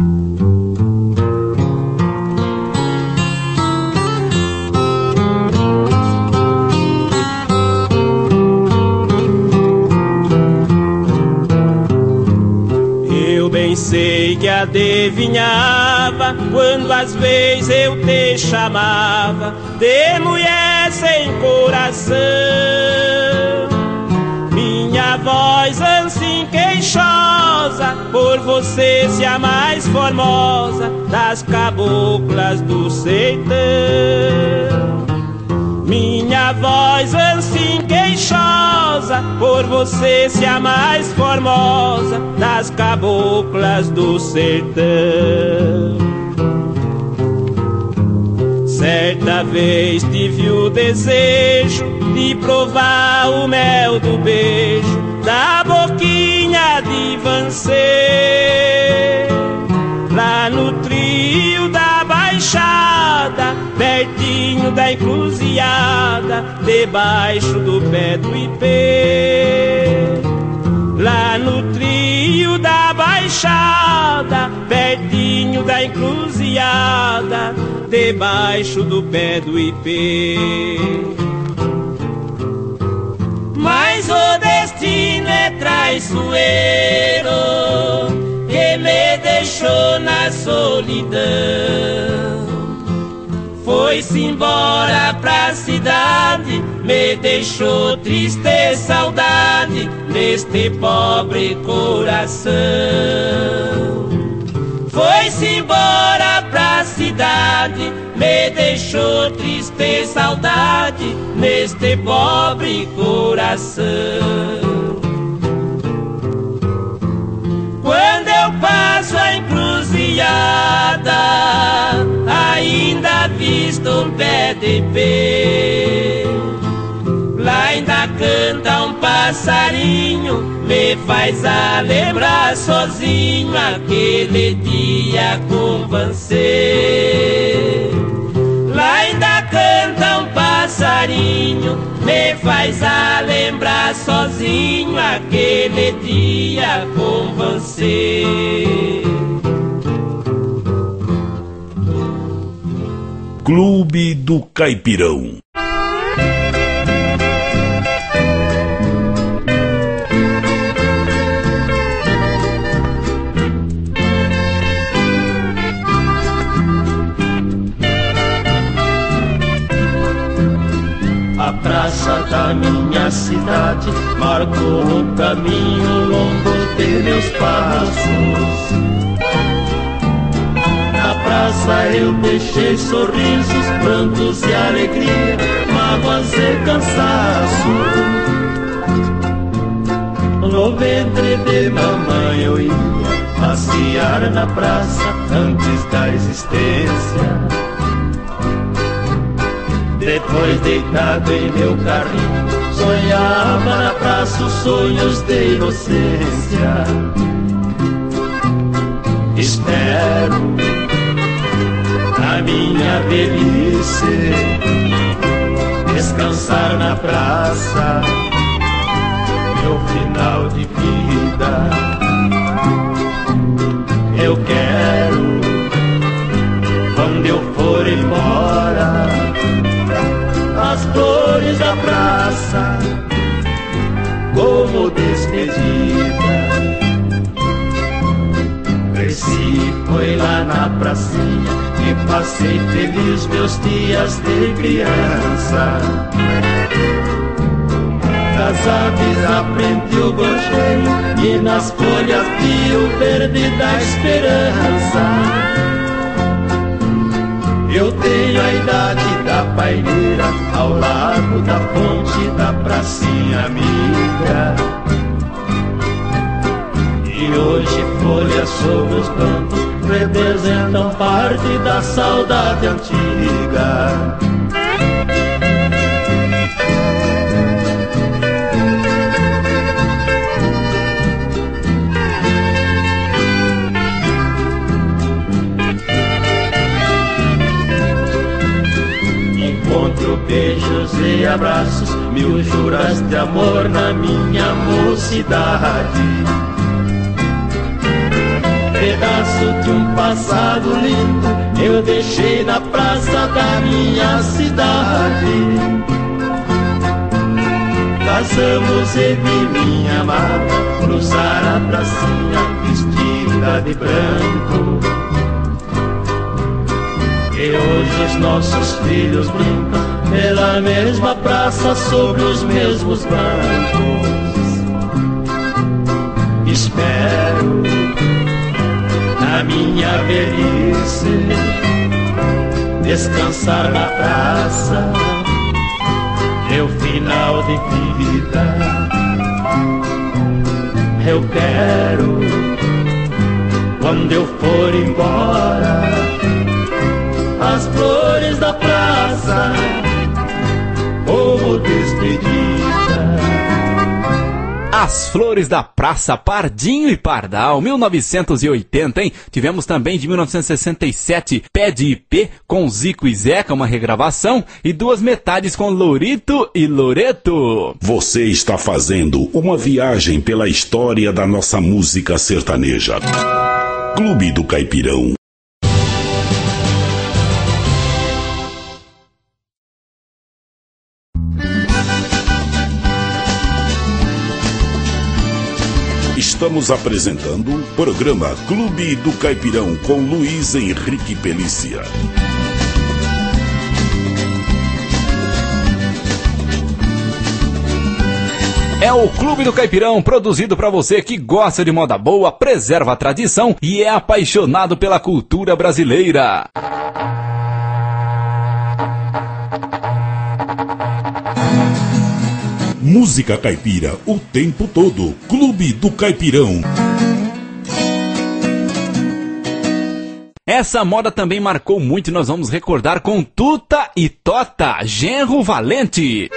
[SPEAKER 17] Eu bem sei que adivinhava quando às vezes eu te chamava de mulher sem coração. Minha voz assim queixosa, por você ser a mais formosa das caboclas do sertão. Minha voz assim queixosa, por você ser a mais formosa das caboclas do sertão. Certa vez tive o desejo de provar o mel do beijo da boquinha de você, lá no trio da Baixada, pertinho da encruzilhada, debaixo do pé do ipê. Lá no trio da Baixada, pertinho da encruzilhada, debaixo do pé do ipê. Mas o destino é traiçoeiro, que me deixou na solidão. Foi-se embora pra cidade, me deixou triste saudade neste pobre coração. Foi-se embora pra cidade, me deixou triste saudade neste pobre coração. Quando eu passo a encruzilhada, ainda visto um pé de ipê. Lá ainda canta um passarinho, me faz a lembrar sozinho aquele dia com você. Lá ainda canta um passarinho, me faz a lembrar sozinho aquele dia com você.
[SPEAKER 1] Clube do Caipirão.
[SPEAKER 11] marcou o caminho longo de meus passos. Na praça eu deixei sorrisos, prantos e alegria, mágoas e cansaço. No ventre de mamãe eu ia passear na praça antes da existência. Depois deitado em meu carrinho, sonhava na praça os sonhos de inocência. Espero na minha velhice descansar na praça, meu final de vida. Eu quero, quando eu for embora, as flores da praça como despedida. Cresci, foi lá na pracinha e passei feliz meus dias de criança. Das aves aprendi o gorjeio e nas folhas vi o verde da esperança. Eu tenho a idade da paineira ao lado da fonte da pracinha amiga. E hoje folhas sobre os campos representam parte da saudade antiga. Encontro beijos e abraços, mil juras de amor na minha mocidade. Pedaço de um passado lindo eu deixei na praça da minha cidade. Casamos e vi minha amada cruzar a pracinha vestida de branco. E hoje os nossos filhos brincam pela mesma praça sobre os mesmos bancos. Espero na minha velhice descansar na praça, meu final de vida. Eu quero, quando eu for embora, as flores da praça como despedida.
[SPEAKER 4] As Flores da Praça, Pardinho e Pardal, mil novecentos e oitenta, hein? Tivemos também de mil novecentos e sessenta e sete, Pé de Ipê, com Zico e Zeca, uma regravação, e Duas Metades com Lorito e Loreto.
[SPEAKER 1] Você está fazendo uma viagem pela história da nossa música sertaneja. Clube do Caipirão. Estamos apresentando o programa Clube do Caipirão com Luiz Henrique Pelícia.
[SPEAKER 4] É o Clube do Caipirão, produzido para você que gosta de moda boa, preserva a tradição e é apaixonado pela cultura brasileira.
[SPEAKER 1] Música caipira o tempo todo. Clube do Caipirão.
[SPEAKER 4] Essa moda também marcou muito e nós vamos recordar com Tuta e Tota, Genro Valente.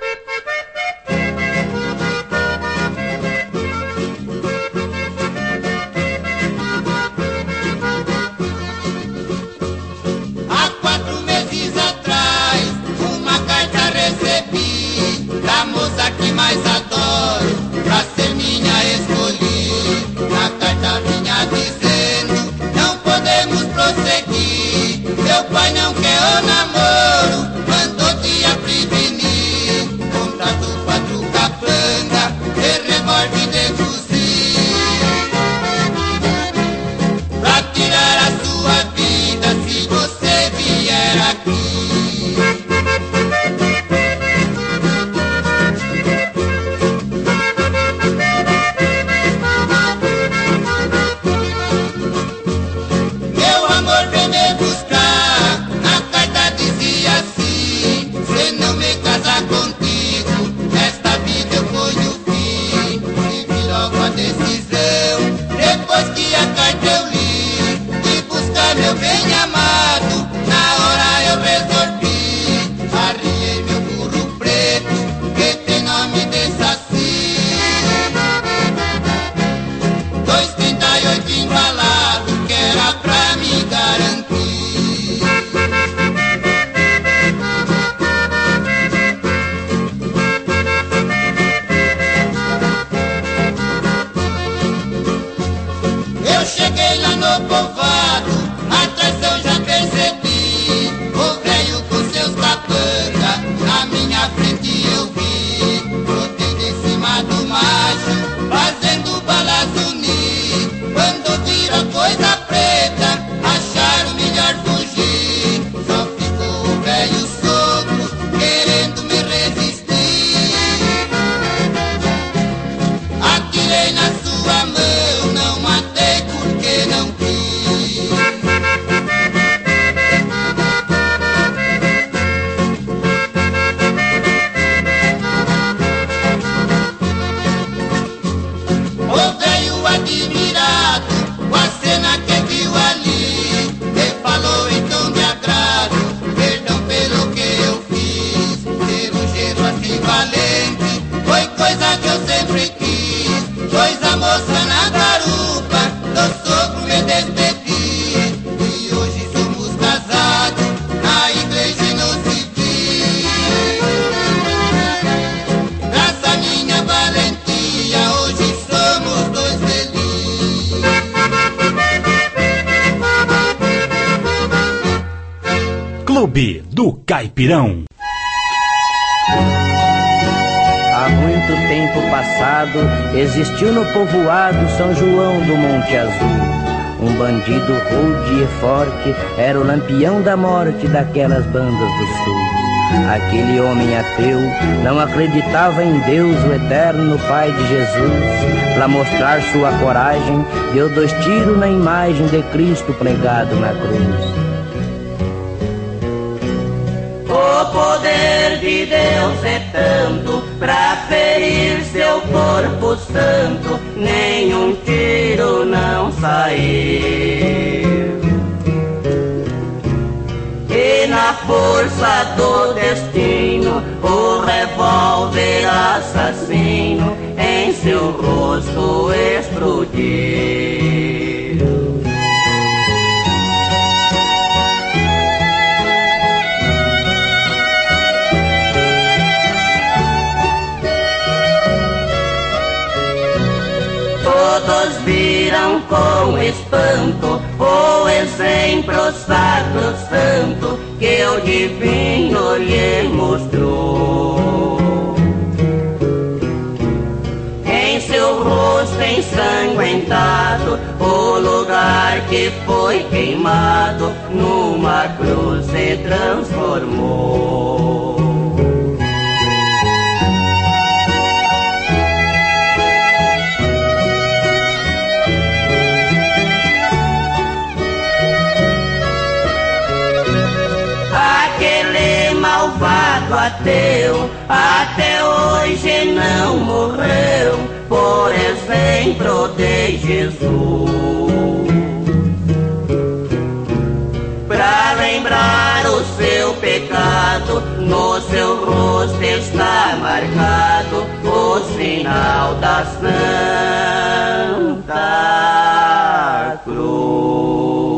[SPEAKER 2] Há quatro meses atrás, uma carta recebi da moça que mais adoro, pra ser minha escolhi. Na carta vinha dizendo, não podemos prosseguir, seu pai não quer o namoro, mandou te prevenir. decisão. Depois que a carta eu li e buscar meu bem amado, na hora eu resolvi, arriei meu burro preto, que tem nome de Saci. Dois trinta e oito embalado, que era pra me garantir. Eu cheguei lá no povoado, a traição já percebi. O velho com seus capanga, na minha frente eu vi. Brotei de cima do macho, fazendo balas unir. Quando viram coisa preta, acharam melhor fugir. Só ficou o velho sogro, querendo me resistir. Atirei na sua mão, não matei porque não quis. O velho admirado com a cena que viu ali, me falou em tom de agrado, perdão pelo que eu fiz. Ter um jeito assim valente foi coisa que eu sempre quis. Pois a moça na garupa do sogro me despedi, e hoje somos casados na igreja e no civil. Graças à minha valentia, hoje somos dois felizes.
[SPEAKER 5] Clube do Caipirão.
[SPEAKER 18] Há muito tempo passado, existiu no povoado São João do Monte Azul um bandido rude e forte, era o lampião da morte daquelas bandas do sul. Aquele homem ateu não acreditava em Deus, o eterno Pai de Jesus. Para mostrar sua coragem, deu dois tiros na imagem de Cristo pregado na cruz.
[SPEAKER 15] O poder de Deus é tanto, pra ferir seu corpo santo, nenhum tiro não saiu. E na força do destino, o revólver assassino em seu rosto explodiu. Todos viram com espanto o exemplo sacrosanto que o divino lhe mostrou. Em seu rosto ensanguentado, o lugar que foi queimado numa cruz se transformou. Malvado ateu, até hoje não morreu, por exemplo de Jesus. Pra lembrar o seu pecado, no seu rosto está marcado o sinal da Santa Cruz.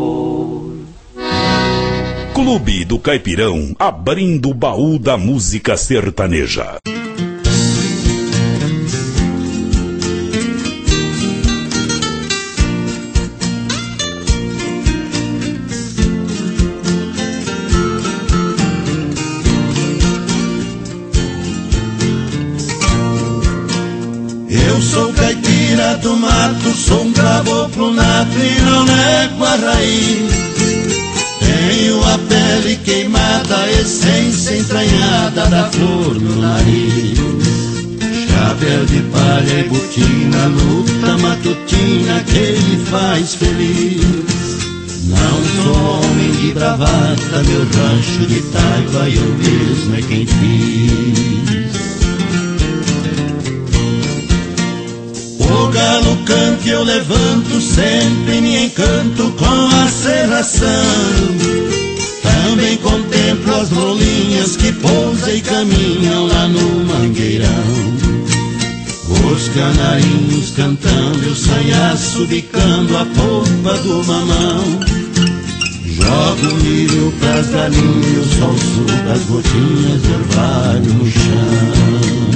[SPEAKER 1] Clube do Caipirão, abrindo o baú da música sertaneja.
[SPEAKER 9] Eu sou caipira do mato, sou um caboclo nato e não nego a raiz. Tenho a pele queimada, a essência entranhada da flor no nariz. Chapéu de palha e botina, luta matutina que me faz feliz. Não sou homem de bravata, meu rancho de taipa eu mesmo é quem fiz. O galo canta e eu levanto, sempre me encanto com a serração. Também contemplo as rolinhas que pousam e caminham lá no mangueirão. Os canarinhos cantando, o sanhaço bicando a polpa do mamão. Jogo milho pras galinhas, o sol suga as gotinhas de orvalho no chão.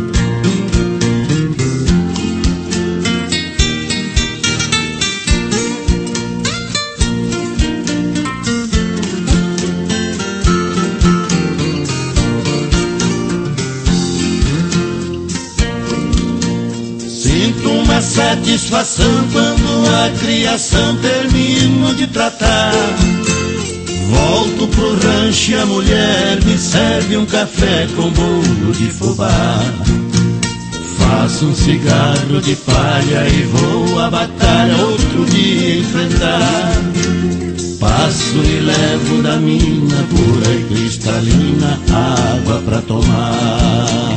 [SPEAKER 9] Sinto uma satisfação quando a criação termino de tratar. Volto pro rancho e a mulher me serve um café com bolo de fubá. Faço um cigarro de palha e vou à batalha outro dia enfrentar. Passo e levo da mina pura e cristalina água pra tomar.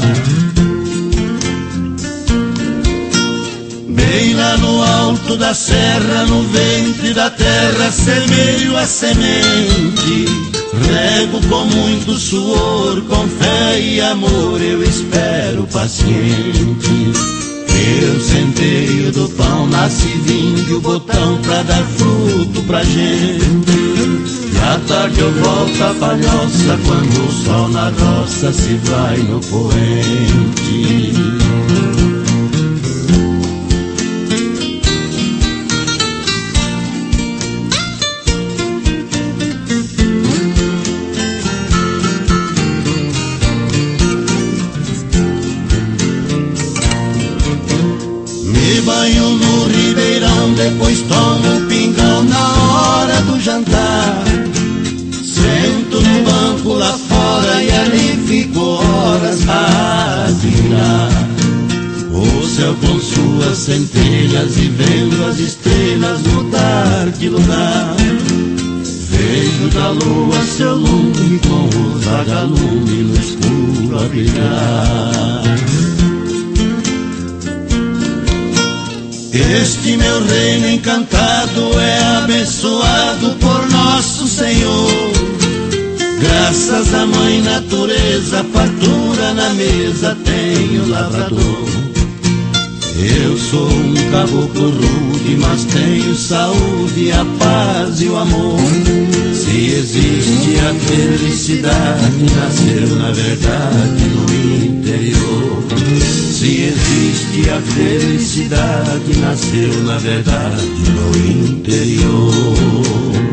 [SPEAKER 9] Bem lá no alto da serra, no ventre da terra, semeio a semente. Rego com muito suor, com fé e amor, eu espero paciente. Eu centeio do pão, nasce vindo o botão pra dar fruto pra gente. E à tarde eu volto a palhoça, quando o sol na roça se vai no poente. Banho no ribeirão, depois tomo um pingão na hora do jantar. Sento no banco lá fora e ali fico horas a admirar o céu com suas centelhas e vendo as estrelas mudar de lugar. Vejo da lua seu lume com os vagalumes no escuro a brilhar. Este meu reino encantado é abençoado por nosso Senhor. Graças à mãe natureza, fartura na mesa tenho lavrador. Eu sou um caboclo rude, mas tenho saúde, a paz e o amor. Se existe a felicidade, nasceu na verdade no interior. Se existe a felicidade, nasceu na verdade no interior.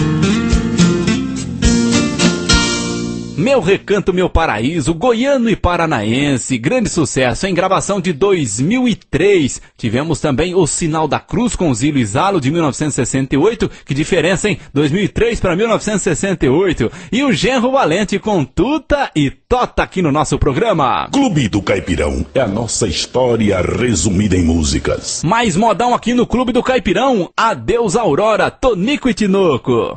[SPEAKER 4] Meu Recanto, Meu Paraíso, goiano e paranaense, grande sucesso em gravação de dois mil e três. Tivemos também O Sinal da Cruz com Zilo e Zalo de mil novecentos e sessenta e oito, que diferença, hein? dois mil e três para mil novecentos e sessenta e oito. E o Genro Valente com Tuta e Tota aqui no nosso programa.
[SPEAKER 1] Clube do Caipirão é a nossa história resumida em músicas.
[SPEAKER 4] Mais modão aqui no Clube do Caipirão. Adeus Aurora, Tonico e Tinoco.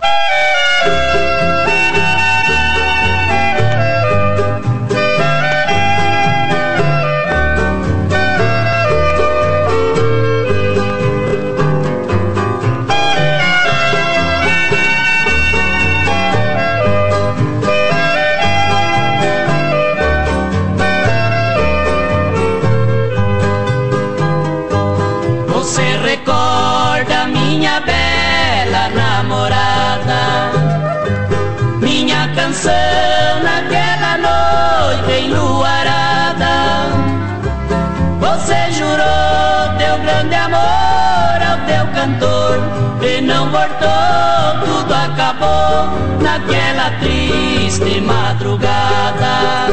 [SPEAKER 3] Naquela noite enluarada, você jurou teu grande amor ao teu cantor e não voltou, tudo acabou naquela triste madrugada.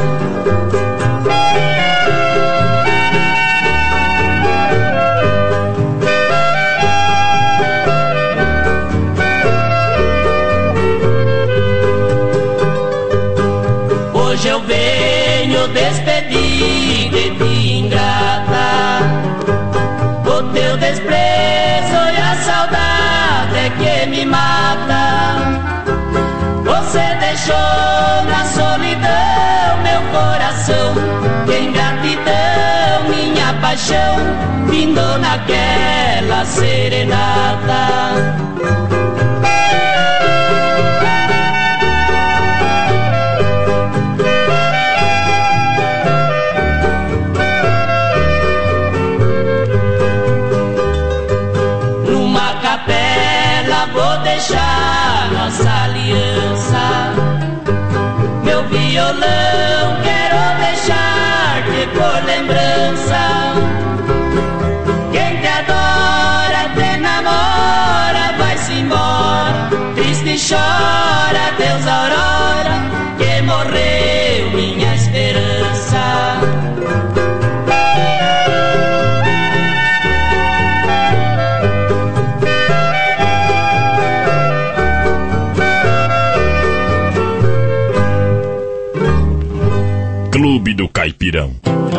[SPEAKER 3] Hoje eu venho despedir de ti, ingrata. O teu desprezo e a saudade é que me mata. Você deixou na solidão meu coração. Que ingratidão, minha paixão. paixão, pindou naquela serenata. Numa capela vou deixar nossa aliança, meu violão quero deixar-te por lembrança. Quem te adora, te namora, vai-se embora, triste chora, Deus aurora, que morreu minha esperança.
[SPEAKER 1] Clube do Caipirão.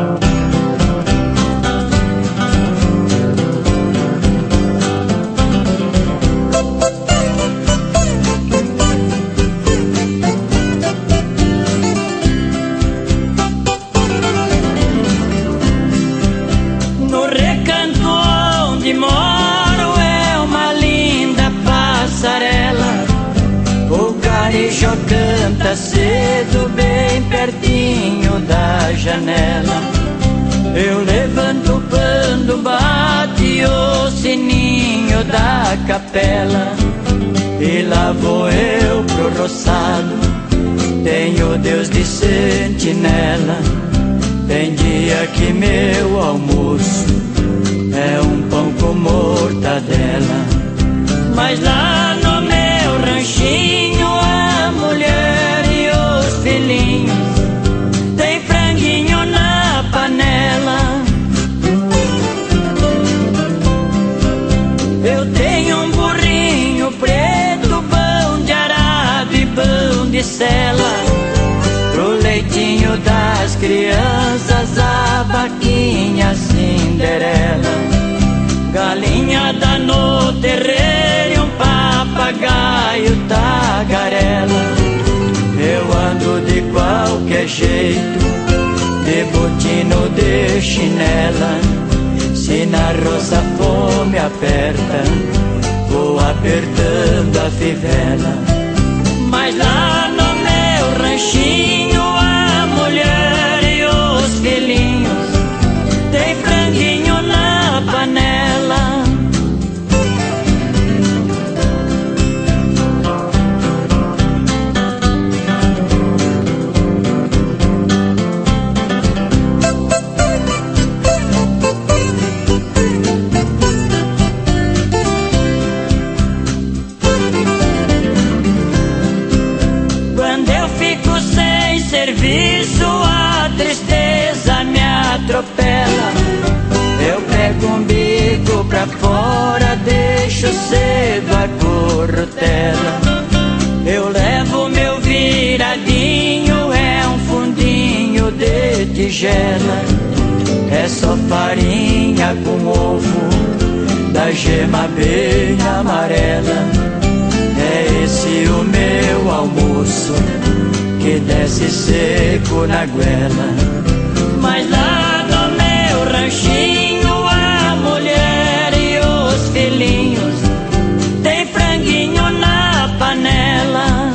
[SPEAKER 11] No recanto onde moro é uma linda passarela, o carijó canta cedo bem pertinho da janela. Eu levanto quando bate o sininho da capela, e lá vou eu pro roçado, tenho Deus de sentinela. Tem dia que meu almoço é um pão com mortadela, mas lá no meu ranchinho a mulher e os filhinhos tem franguinho na panela. Eu tenho um burrinho preto, pão de arado e pão de sela, pro leitinho das crianças a vaquinha Cinderela. Galinha dá no terreiro e um papagaio tagarela. Eu ando de qualquer jeito, de botino, de chinela. Se na roça a fome aperta, vou apertando a fivela. Mas lá no meu ranchinho a mulher e os filhinhos tem franguinho na panela. Serviço, a tristeza me atropela. Eu pego um bico pra fora, deixo cedo a corrutela. Eu levo meu viradinho, é um fundinho de tigela. É só farinha com ovo, da gema bem amarela. É esse o meu almoço, que desce seco na goela. Mas lá no meu ranchinho a mulher e os filhinhos tem franguinho na panela.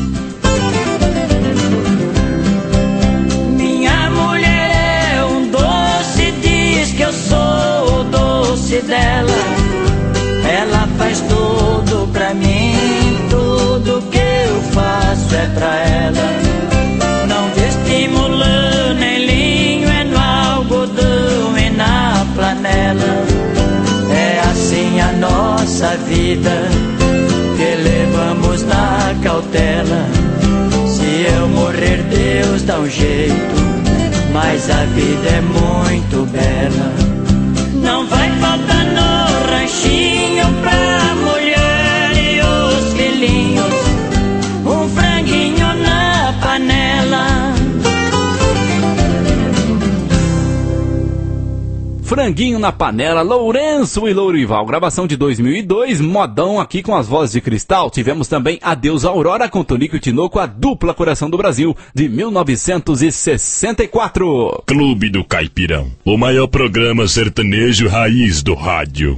[SPEAKER 11] Minha mulher é um doce, diz que eu sou o doce dela. Ela faz tudo pra mim, tudo que eu faço é pra ela. Não vestimo lã nem linho, é no algodão e na flanela. É assim a nossa vida, que levamos na cautela. Se eu morrer, Deus dá um jeito, mas a vida é muito bela. Não vai faltar no ranchinho pra mulher e os filhinhos um franguinho na panela.
[SPEAKER 4] Franguinho na Panela, Lourenço e Lourival, gravação de dois mil e dois, modão aqui com as vozes de Cristal. Tivemos também Adeus Aurora com Tonico e Tinoco, a dupla Coração do Brasil, de mil novecentos e sessenta e quatro.
[SPEAKER 1] Clube do Caipirão, o maior programa sertanejo raiz do rádio.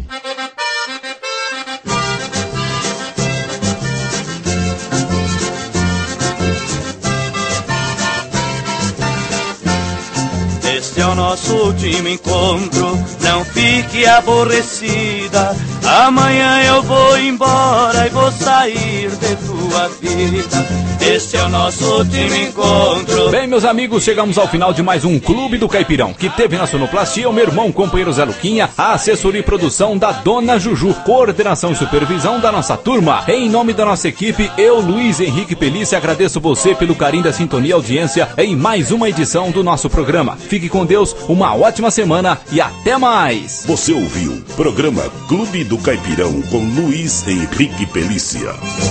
[SPEAKER 11] Este é o nosso último encontro, não fique aborrecida. Amanhã eu vou embora e vou sair de tua vida. Este é o nosso último encontro.
[SPEAKER 4] Bem, meus amigos, chegamos ao final de mais um Clube do Caipirão, que teve na sonoplastia o meu irmão, companheiro Zé Luquinha, a assessoria e produção da Dona Juju, coordenação e supervisão da nossa turma. Em nome da nossa equipe, eu, Luiz Henrique Pelícia, agradeço você pelo carinho da sintonia e audiência em mais uma edição do nosso programa. Fique com Deus, uma ótima semana e até mais.
[SPEAKER 1] Você ouviu programa Clube do Caipirão com Luiz Henrique Pelícia.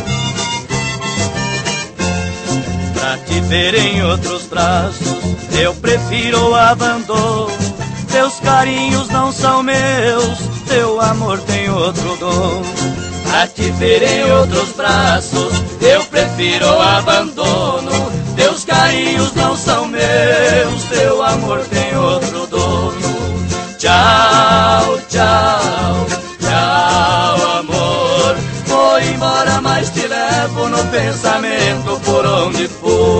[SPEAKER 11] Pra te ver em outros braços, eu prefiro o abandono. Teus carinhos não são meus, teu amor tem outro dono. Pra te ver em outros braços, eu prefiro o abandono. Teus carinhos não são meus, teu amor tem outro dono. Tchau, tchau, tchau, amor. Vou embora, mas te levo no pensamento por onde for.